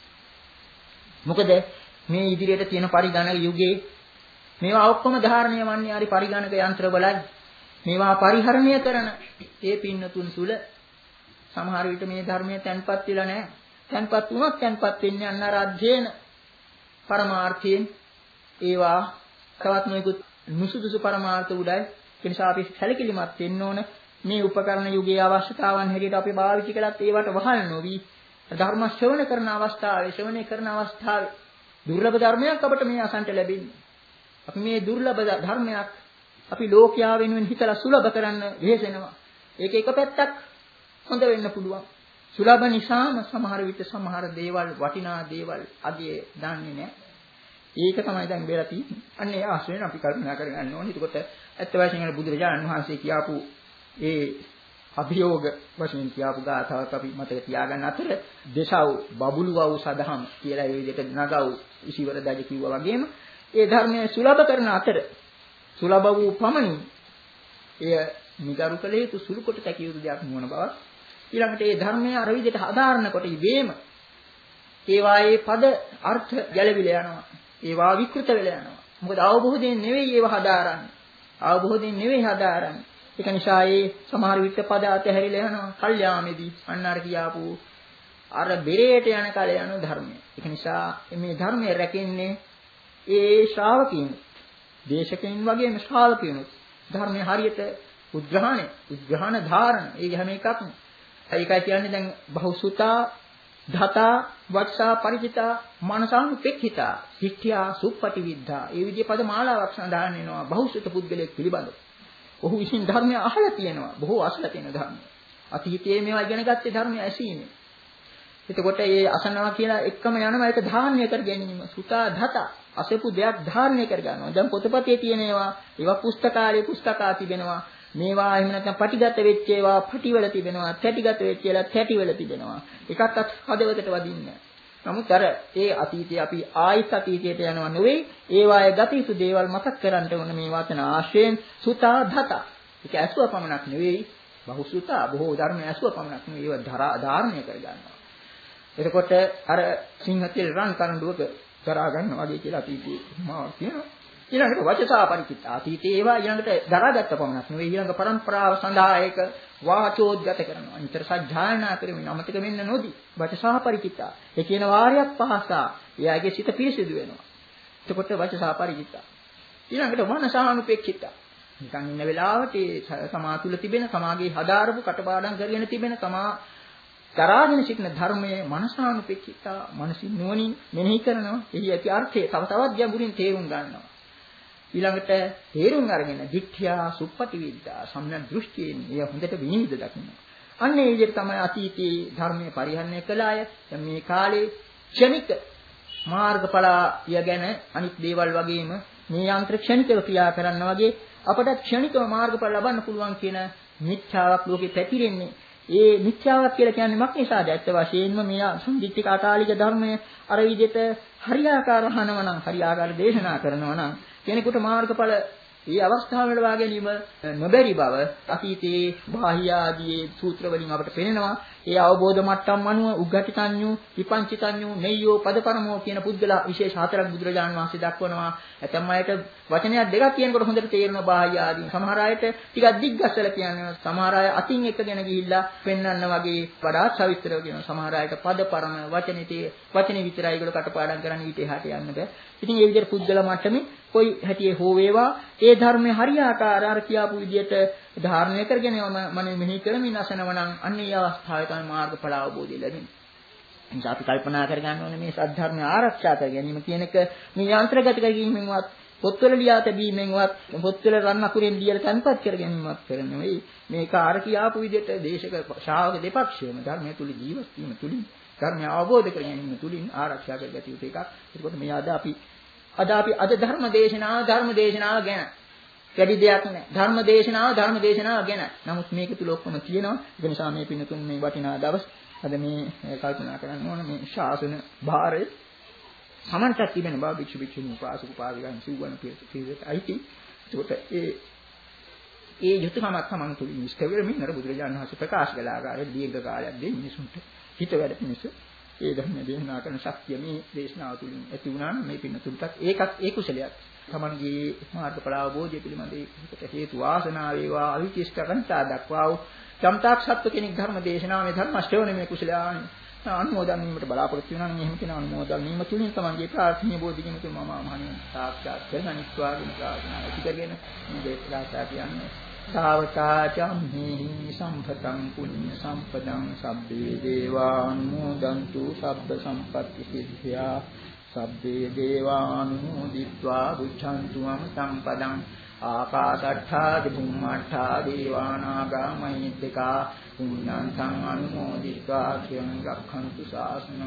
මොකද මේ ඉදිරියට තියෙන පරිගණක යුගයේ මේවා ඔක්කොම ධාරණය වන්නේ හරි පරිගණක යන්ත්‍ර බලයි. මේවා පරිහරණය කරන ඒ පින්නතුන් තුල සමහර විට මේ ධර්මයේ තැන්පත් වෙලා නැහැ. තැන්පත් වුණොත් තැන්පත් වෙන්නේ අන්න අර අධ්‍යයන පරමාර්ථයෙන් ඒවා තවත් නොයෙකුත් නුසුදුසු පරමාර්ථ උඩයි. ඒ නිසා අපි සැලකිලිමත් වෙන්න ඕන. මේ උපකරණ යුගයේ අවශ්‍යතාවන් හැටියට අපි භාවිත කළත් ඒවට වහල් නොවි ධර්ම ශ්‍රවණ කරන අවස්ථාවේ ශ්‍රවණය කරන අවස්ථාවේ දුර්ලභ ධර්මයක් අපට මේ අසන්ට ලැබෙන්නේ. අපි මේ දුර්ලභ ධර්මයක් අපි ලෝකයා වෙනුවෙන් හිතලා සුලභ කරන්න වෙහෙසෙනවා. ඒක එක පැත්තක් හොඳ වෙන්න පුළුවන්. සුලභ නිසාම සමහර විට සමහර දේවල් වටිනා දේවල් අදී දන්නේ නැහැ. ඒක තමයි දැන් වෙලා තියෙන්නේ. අන්න ඒ ආශ්‍රයෙන් අපි කල්පනා කරගන්න ඕනේ. එතකොට ඇත්ත වශයෙන්ම බුදුරජාණන් වහන්සේ කියාපු ඒ අභියෝග වශයෙන් කියාපු ගාථාවක් අපි මතක තියාගන්න අතර දේශව බබුලුවව සදහම් කියලා ඒ විදිහට නගව ඉසිවර දජ කිව්වා වගේම ඒ ධර්මයේ සුලභ කරන අතර සුලභ වූ පමණින් එය නිගරු කළ යුතු සුළු කොට තැකිය යුතු දෙයක් නොවන බව ඊළඟට ඒ ධර්මයේ අර විදිහට හදාරනකොට ඉබේම ඒවායේ පද අර්ථ ගැළවිලා යනවා. ඒවා විකෘත වෙලා යනවා. මොකද අවබෝධයෙන් නෙවෙයි ඒවා හදාරන්නේ. අවබෝධයෙන් නෙවෙයි හදාරන්නේ. ඒක නිසා ඒ සමහර විට පද අතහැරිලා යනවා. කල්යාමේදී අන්න අර කියාපු අර බෙරේට යන කල යන ධර්මය. ඒක නිසා මේ ධර්මය රැකෙන්නේ ඒ ශ්‍රාවකීන්, දේශකයන් වගේම ශ්‍රාවකයන් ධර්මයේ හරියට උද්ග්‍රහණය, උද්ග්‍රහණ ධාරණ ඒ හැම එකක්ම. ඒකයි කියන්නේ දැන් බහුසුතා, ධතා, වත්සා, පරිචිතා, මනසානුපෙක්ඛිතා, හිත්‍යා, සුප්පටිවිද්ධා. මේ විදිහේ පද මාලාවක් සඳහන් වෙනවා බහුසුත පුද්ගලයෙක් පිළිබඳව. ඔහු විසින් ධර්මය අහලා තියෙනවා. බොහෝ අසලා තියෙන ධර්මය. අතීතයේ මේවා ඉගෙන ගත්තේ ධර්මය ඇසීමෙන්. එතකොට මේ අසනවා කියලා එක්කම යනවා ඒක ධාරණය කර ගැනීම. සුතා ධත අසපු දෙයක් ධාරණය කර ගන්නවා. දැන් පොතපතේ තියෙන ඒවා ඒවා පුස්තකාලේ පුස්තකා තිබෙනවා. මේවා එහෙම නැත්නම් පටිගත වෙච්ච ඒවා පටිවල තිබෙනවා. තැටිගත වෙච්ච ඒවා තැටිවල තිබෙනවා. එකක්වත් හදවතට වදින්නේ නමුත් අර ඒ අතීතයේ අපි ආයිත් අතීතයට යනවා නෙවෙයි ඒවායේ ගත යුතු දේවල් මතක් කරන්ට ඕන මේ වචන ආශ්‍රයෙන් සුතා ධත. ඒක ඇසුව පමණක් නෙවෙයි බහුසුතා බොහෝ ධර්ම ඇසුව පමණක් නෙවෙයි ඒවා ධාරණය කර ගන්නවා. එතකොට අර සිංහතෙල් රන් කරඬුවක දරා ගන්නවා වගේ කියලා අතීතයේ මාවක් තියෙනවා. ඊළඟට වචසා පරිචිත අතීතයේ ඒවා ඊළඟට දරාගත්ත පමණක් නෙවෙයි ඊළඟ પરම්පරාව සඳහා ඒක වාචෝද්ගත කරනවා. නිතර සජ්ජායනා කරමින් අමතක වෙන්න නොදී වචසා පරිචිත. ඒ කියන වාරයක් පහසා එයාගේ සිත පිරිසිදු වෙනවා. එතකොට වචසා පරිචිත. ඊළඟට මනසානුපේක්ෂිත. නිකන් ඉන්න වෙලාවට ඒ සමා තුල තිබෙන සමාගයේ හදාරපු කටපාඩම් කරගෙන තිබෙන සමා දරාගෙන සිටින ධර්මයේ මනසානුපේක්ෂිත මනසින් නුවණින් මෙනෙහි කරනවා. එහි ඇති අර්ථය තව තවත් ගැඹුරින් තේරුම් ගන්නවා. ඊළඟට තේරුම් අරගෙන දික්ඛ්‍යා සුප්පටි විද්‍යා සම්‍යක් දෘෂ්ටියෙන් එය හොඳට විනිවිද දකිනවා. අන්න ඒ විදිහට තමයි අතීතයේ ධර්මයේ පරිහරණය කළ අය දැන් මේ කාලේ ක්ෂණික මාර්ගඵලය ගැන අනිත් දේවල් වගේම මේ යන්ත්‍ර ක්ෂණිකව ක්‍රියා කරන්න වගේ අපට ක්ෂණිකව මාර්ගඵල ලබන්න පුළුවන් කියන මිත්‍යාවක් ලෝකේ පැතිරෙන්නේ. ඒ මිත්‍යාවක් කියලා කියන්නේ මොකක් නිසාද? ඇත්ත වශයෙන්ම මේ සම්දිත්තික අකාලික ධර්මයේ අර විදිහට හරියාකාර අහනවා නම් හරියාකාර දේශනා කරනවා නම් කෙනෙකුට මාර්ගඵල මේ අවස්ථාවල වා ගැනීම නොබැරි බව අතීතයේ බාහ්‍ය ආදී සූත්‍ර වලින් අපට පෙනෙනවා. ඒ අවබෝධ මට්ටම් අනුව උග්ගටිතඤ්ඤු, විපංචිතඤ්ඤු, නෙය්‍යෝ පදපරමෝ කියන පුද්ගල විශේෂ හතරක් බුදුරජාණන් වහන්සේ දක්වනවා. ඇතම් අයට වචනයක් දෙකක් කියනකොට හොඳට තේරෙනවා බාහ්‍ය ආදී. සමහර අයට ටිකක් දිග්ගස්සල කියනවා. සමහර අය අතින් එකගෙන ගිහිල්ලා පෙන්වන්න වගේ වඩාත් සවිස්තරව කියනවා. සමහර අයට පදපරම වචනෙතේ වචනේ විතරයි ඒගොල්ලෝ කටපාඩම් කරන්නේ ඊට එහාට යන්න බෑ. ඉතින් ඒ විදිහට පුද්ගල මට්ටමේ කොයි හැටියේ හෝ වේවා ඒ ධර්මයේ හරියාකාර අර කියාපු විදිහට ධාරණය කරගෙන මම මෙහි කරමින් අසනව නම් අන්න ඒ අවස්ථාවේ තමයි මාර්ගඵල අවබෝධය ලැබෙන්නේ. එනිසා අපි කල්පනා කරගන්න ඕනේ මේ සද්ධර්මය ආරක්ෂා කර ගැනීම කියන එක මේ යන්ත්‍රගත කිරීමෙන්වත් පොත්වල ලියා තැබීමෙන්වත් පොත්වල රන් අකුරෙන් ලියලා තන්පත් කර ගැනීමවත් කරන්නේ මේක අර කියාපු විදිහට දේශක ශාවක දෙපක්ෂයම ධර්මයේ තුල ජීවත් වීම තුලින් ධර්මය අවබෝධ කර ගැනීම තුලින් ආරක්ෂා කරගත යුතු එකක්. ඒකකොට මේ අද අපි අද අපි අද ධර්ම දේශනාව ධර්ම දේශනාව ගැන වැඩි දෙයක් නැහැ. ධර්ම දේශනාව ධර්ම දේශනාව ගැන. නමුත් මේක තුල ඔක්කොම තියෙනවා. ඒ නිසා මේ පින්නතුන් මේ වටිනා දවස් අද මේ කල්පනා කරන්න ඕන මේ ශාසන භාරය සමන්තක් තිබෙන බව භික්ෂු භික්ෂුණී උපාසක උපාසිකාන් සිව්වන පිළිවෙත අයිති. ඒකට ඒ ඒ යුතුයමක් සමන් තුලින් ඉෂ්ට වෙමින් නර බුදුරජාණන් වහන්සේ ප්‍රකාශ කළ ආකාරයට දීර්ඝ කාලයක් දෙයි මිනිසුන්ට හිත වැඩ පිණිස ඒ ධර්ම දේශනා කරන ශක්තිය මේ දේශනාව තුළින් ඇති වුණා නම් මේ පින්නතුන්ටත් ඒකත් ඒ කුසලයක්. තමන්ගේ මාර්ගඵල අවබෝධය පිළිබඳ ඒකට හේතු වාසනා වේවා අවිචිෂ්ඨකන්තා දක්වා වූ සම්තාක් සත්ව කෙනෙක් ධර්ම දේශනාවේ ධර්ම ශ්‍රවණය මේ කුසලයන් අනුමෝදන් වීමට බලාපොරොත්තු වෙනවා නම් එහෙම කෙනා අනුමෝදන් වීම තුලින් තමන්ගේ ප්‍රාර්ථනීය බෝධිගම තුම මම මහණෙනි සාක්ෂාත් කරගන්න නිස්වාගින ප්‍රාර්ථනා ඇති කරගෙන මේ දේශනාව කියන්නේ සාවතා චම්හි සම්පතං පුඤ්ඤ සම්පදං සබ්බේ දේවානුමෝදන්තු සබ්බ සම්පත්ති සිද්ධා සබ්බේ දේවානුමෝදිत्वा බුද්ධන්තු අමතං පදං ආකාශට්ඨා දිබුම්මට්ඨා දේවානාගා මහිත්‍තිකා පුඤ්ඤන්තං අනුමෝදිत्वा චිරං රක්ඛන්තු ශාසනං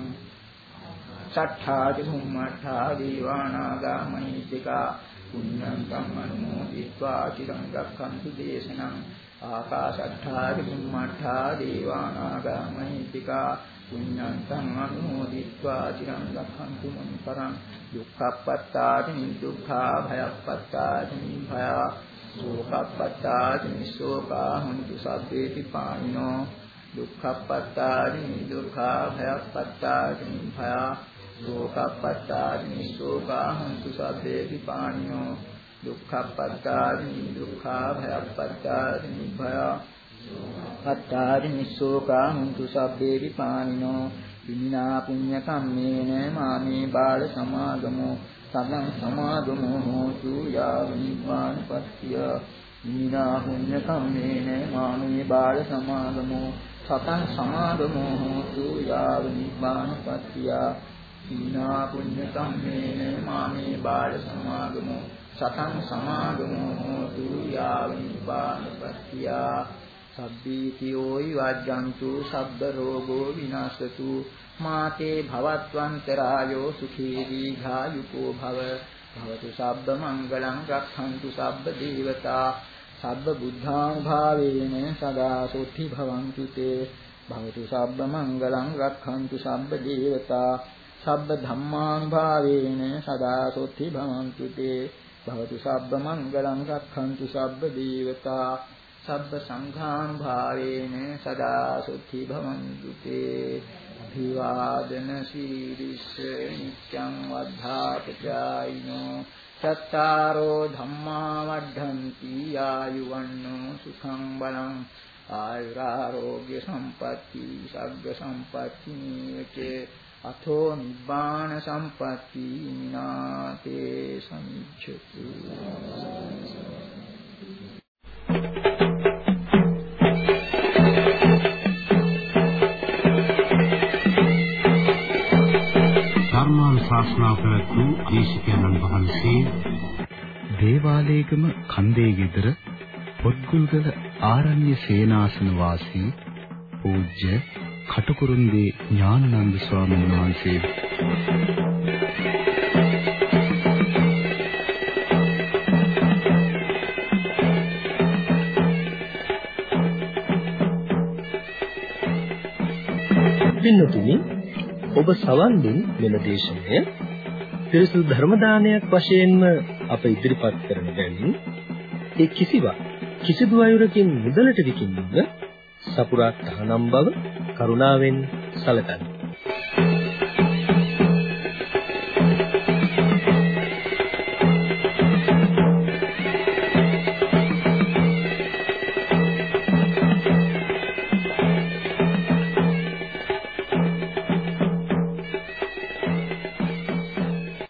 සට්ඨා දිබුම්මට්ඨා දේවානාගා මහිත්‍තිකා පුඤ්ඤන්තං අනුමෝදිत्वा චිරං රක්ඛන්තු දේශනං ආකාශට්ඨා දිබුම්මට්ඨා දේවානාගා මහිත්‍තිකා පුඤ්ඤන්තං අනුමෝදිत्वा චිරං රක්ඛන්තු මං පරං දුක්ඛප්පත්තාති නිදුක්ඛා භයප්පත්තාති නිභයා සෝකප්පත්තාති නිසෝකා හොන්තු සබ්බේති පාණිනෝ දුක්ඛප්පත්තාති නිදුක්ඛා භයප්පත්තාති නිභයා සෝකප්පත්තාති නිසෝකා හොන්තු සබ්බේති පාණිනෝ දුක්ඛප්පත්තාති නිදුක්ඛා භයප්පත්තාති නිභයා පත්තාරි නිස්සෝකා හුන්තු සබ්බේ විපානිනෝ විනා පුඤ්ඤ කම්මේන මාමේ බාල සමාගමෝ සදං සමාගමෝ හෝතු යාව නිපානපත්තිය විනා පුඤ්ඤ කම්මේන මාමේ බාල සමාගමෝ සතං සමාගමෝ හෝතු යාව නිපානපත්තිය විනා පුඤ්ඤ කම්මේන මාමේ බාල සමාගමෝ සතං සමාගමෝ හෝතු යාව නිපානපත්තිය සබ්බීතියෝ විවජ්ජන්තු සබ්බ රෝගෝ විනාශතු මාතේ භවත්වන්තරායෝ සුඛී දීඝායුකෝ භව භවතු සබ්බ මංගලං රක්ඛන්තු සබ්බ දේවතා සබ්බ බුද්ධානුභාවේන සදා සොත්ති භවන්තු තේ භවතු සබ්බ මංගලං රක්ඛන්තු සබ්බ දේවතා සබ්බ ධම්මානුභාවේන සදා සොත්ති භවන්තු තේ භවතු සබ්බ මංගලං රක්ඛන්තු සබ්බ දේවතා සබ්බ සංඝානුභාවේන සදා සොත්ති භවන්තු තේ අභිවාදන සීරිස නිච්ඡං වද්ධාපචායිනෝ චත්තාරෝ ධම්මා වද්ධන්ති ආයුවන්නෝ සුඛං බලං ආයුරාෝග්‍ය සම්පatti සග්ග සම්පatti නිවචේ අතෝ නිබ්බාන සම්පatti නාතේ සමිච්ඡතු ශාස්ත්‍රාව පැවැත්වූ දේශිකානන් වහන්සේ දේවාලේගම කන්දේ ගෙදර පොත්ගුල්ගල ආරණ්‍ය සේනාසන වාසී පූජ්‍ය කටුකුරුන්දී ඥානানন্দ ස්වාමීන් වහන්සේ පින්තුනි ඔබ සවන් දුන් මෙම දේශනය පිරිසුදු ධර්ම දානයක් වශයෙන්ම අප ඉදිරිපත් කරන බැවින් ඒ කිසිවක් කිසිදු අයුරකින් මුදලට විකිණීම සපුරා තහනම් බව කරුණාවෙන් සැලකන්න.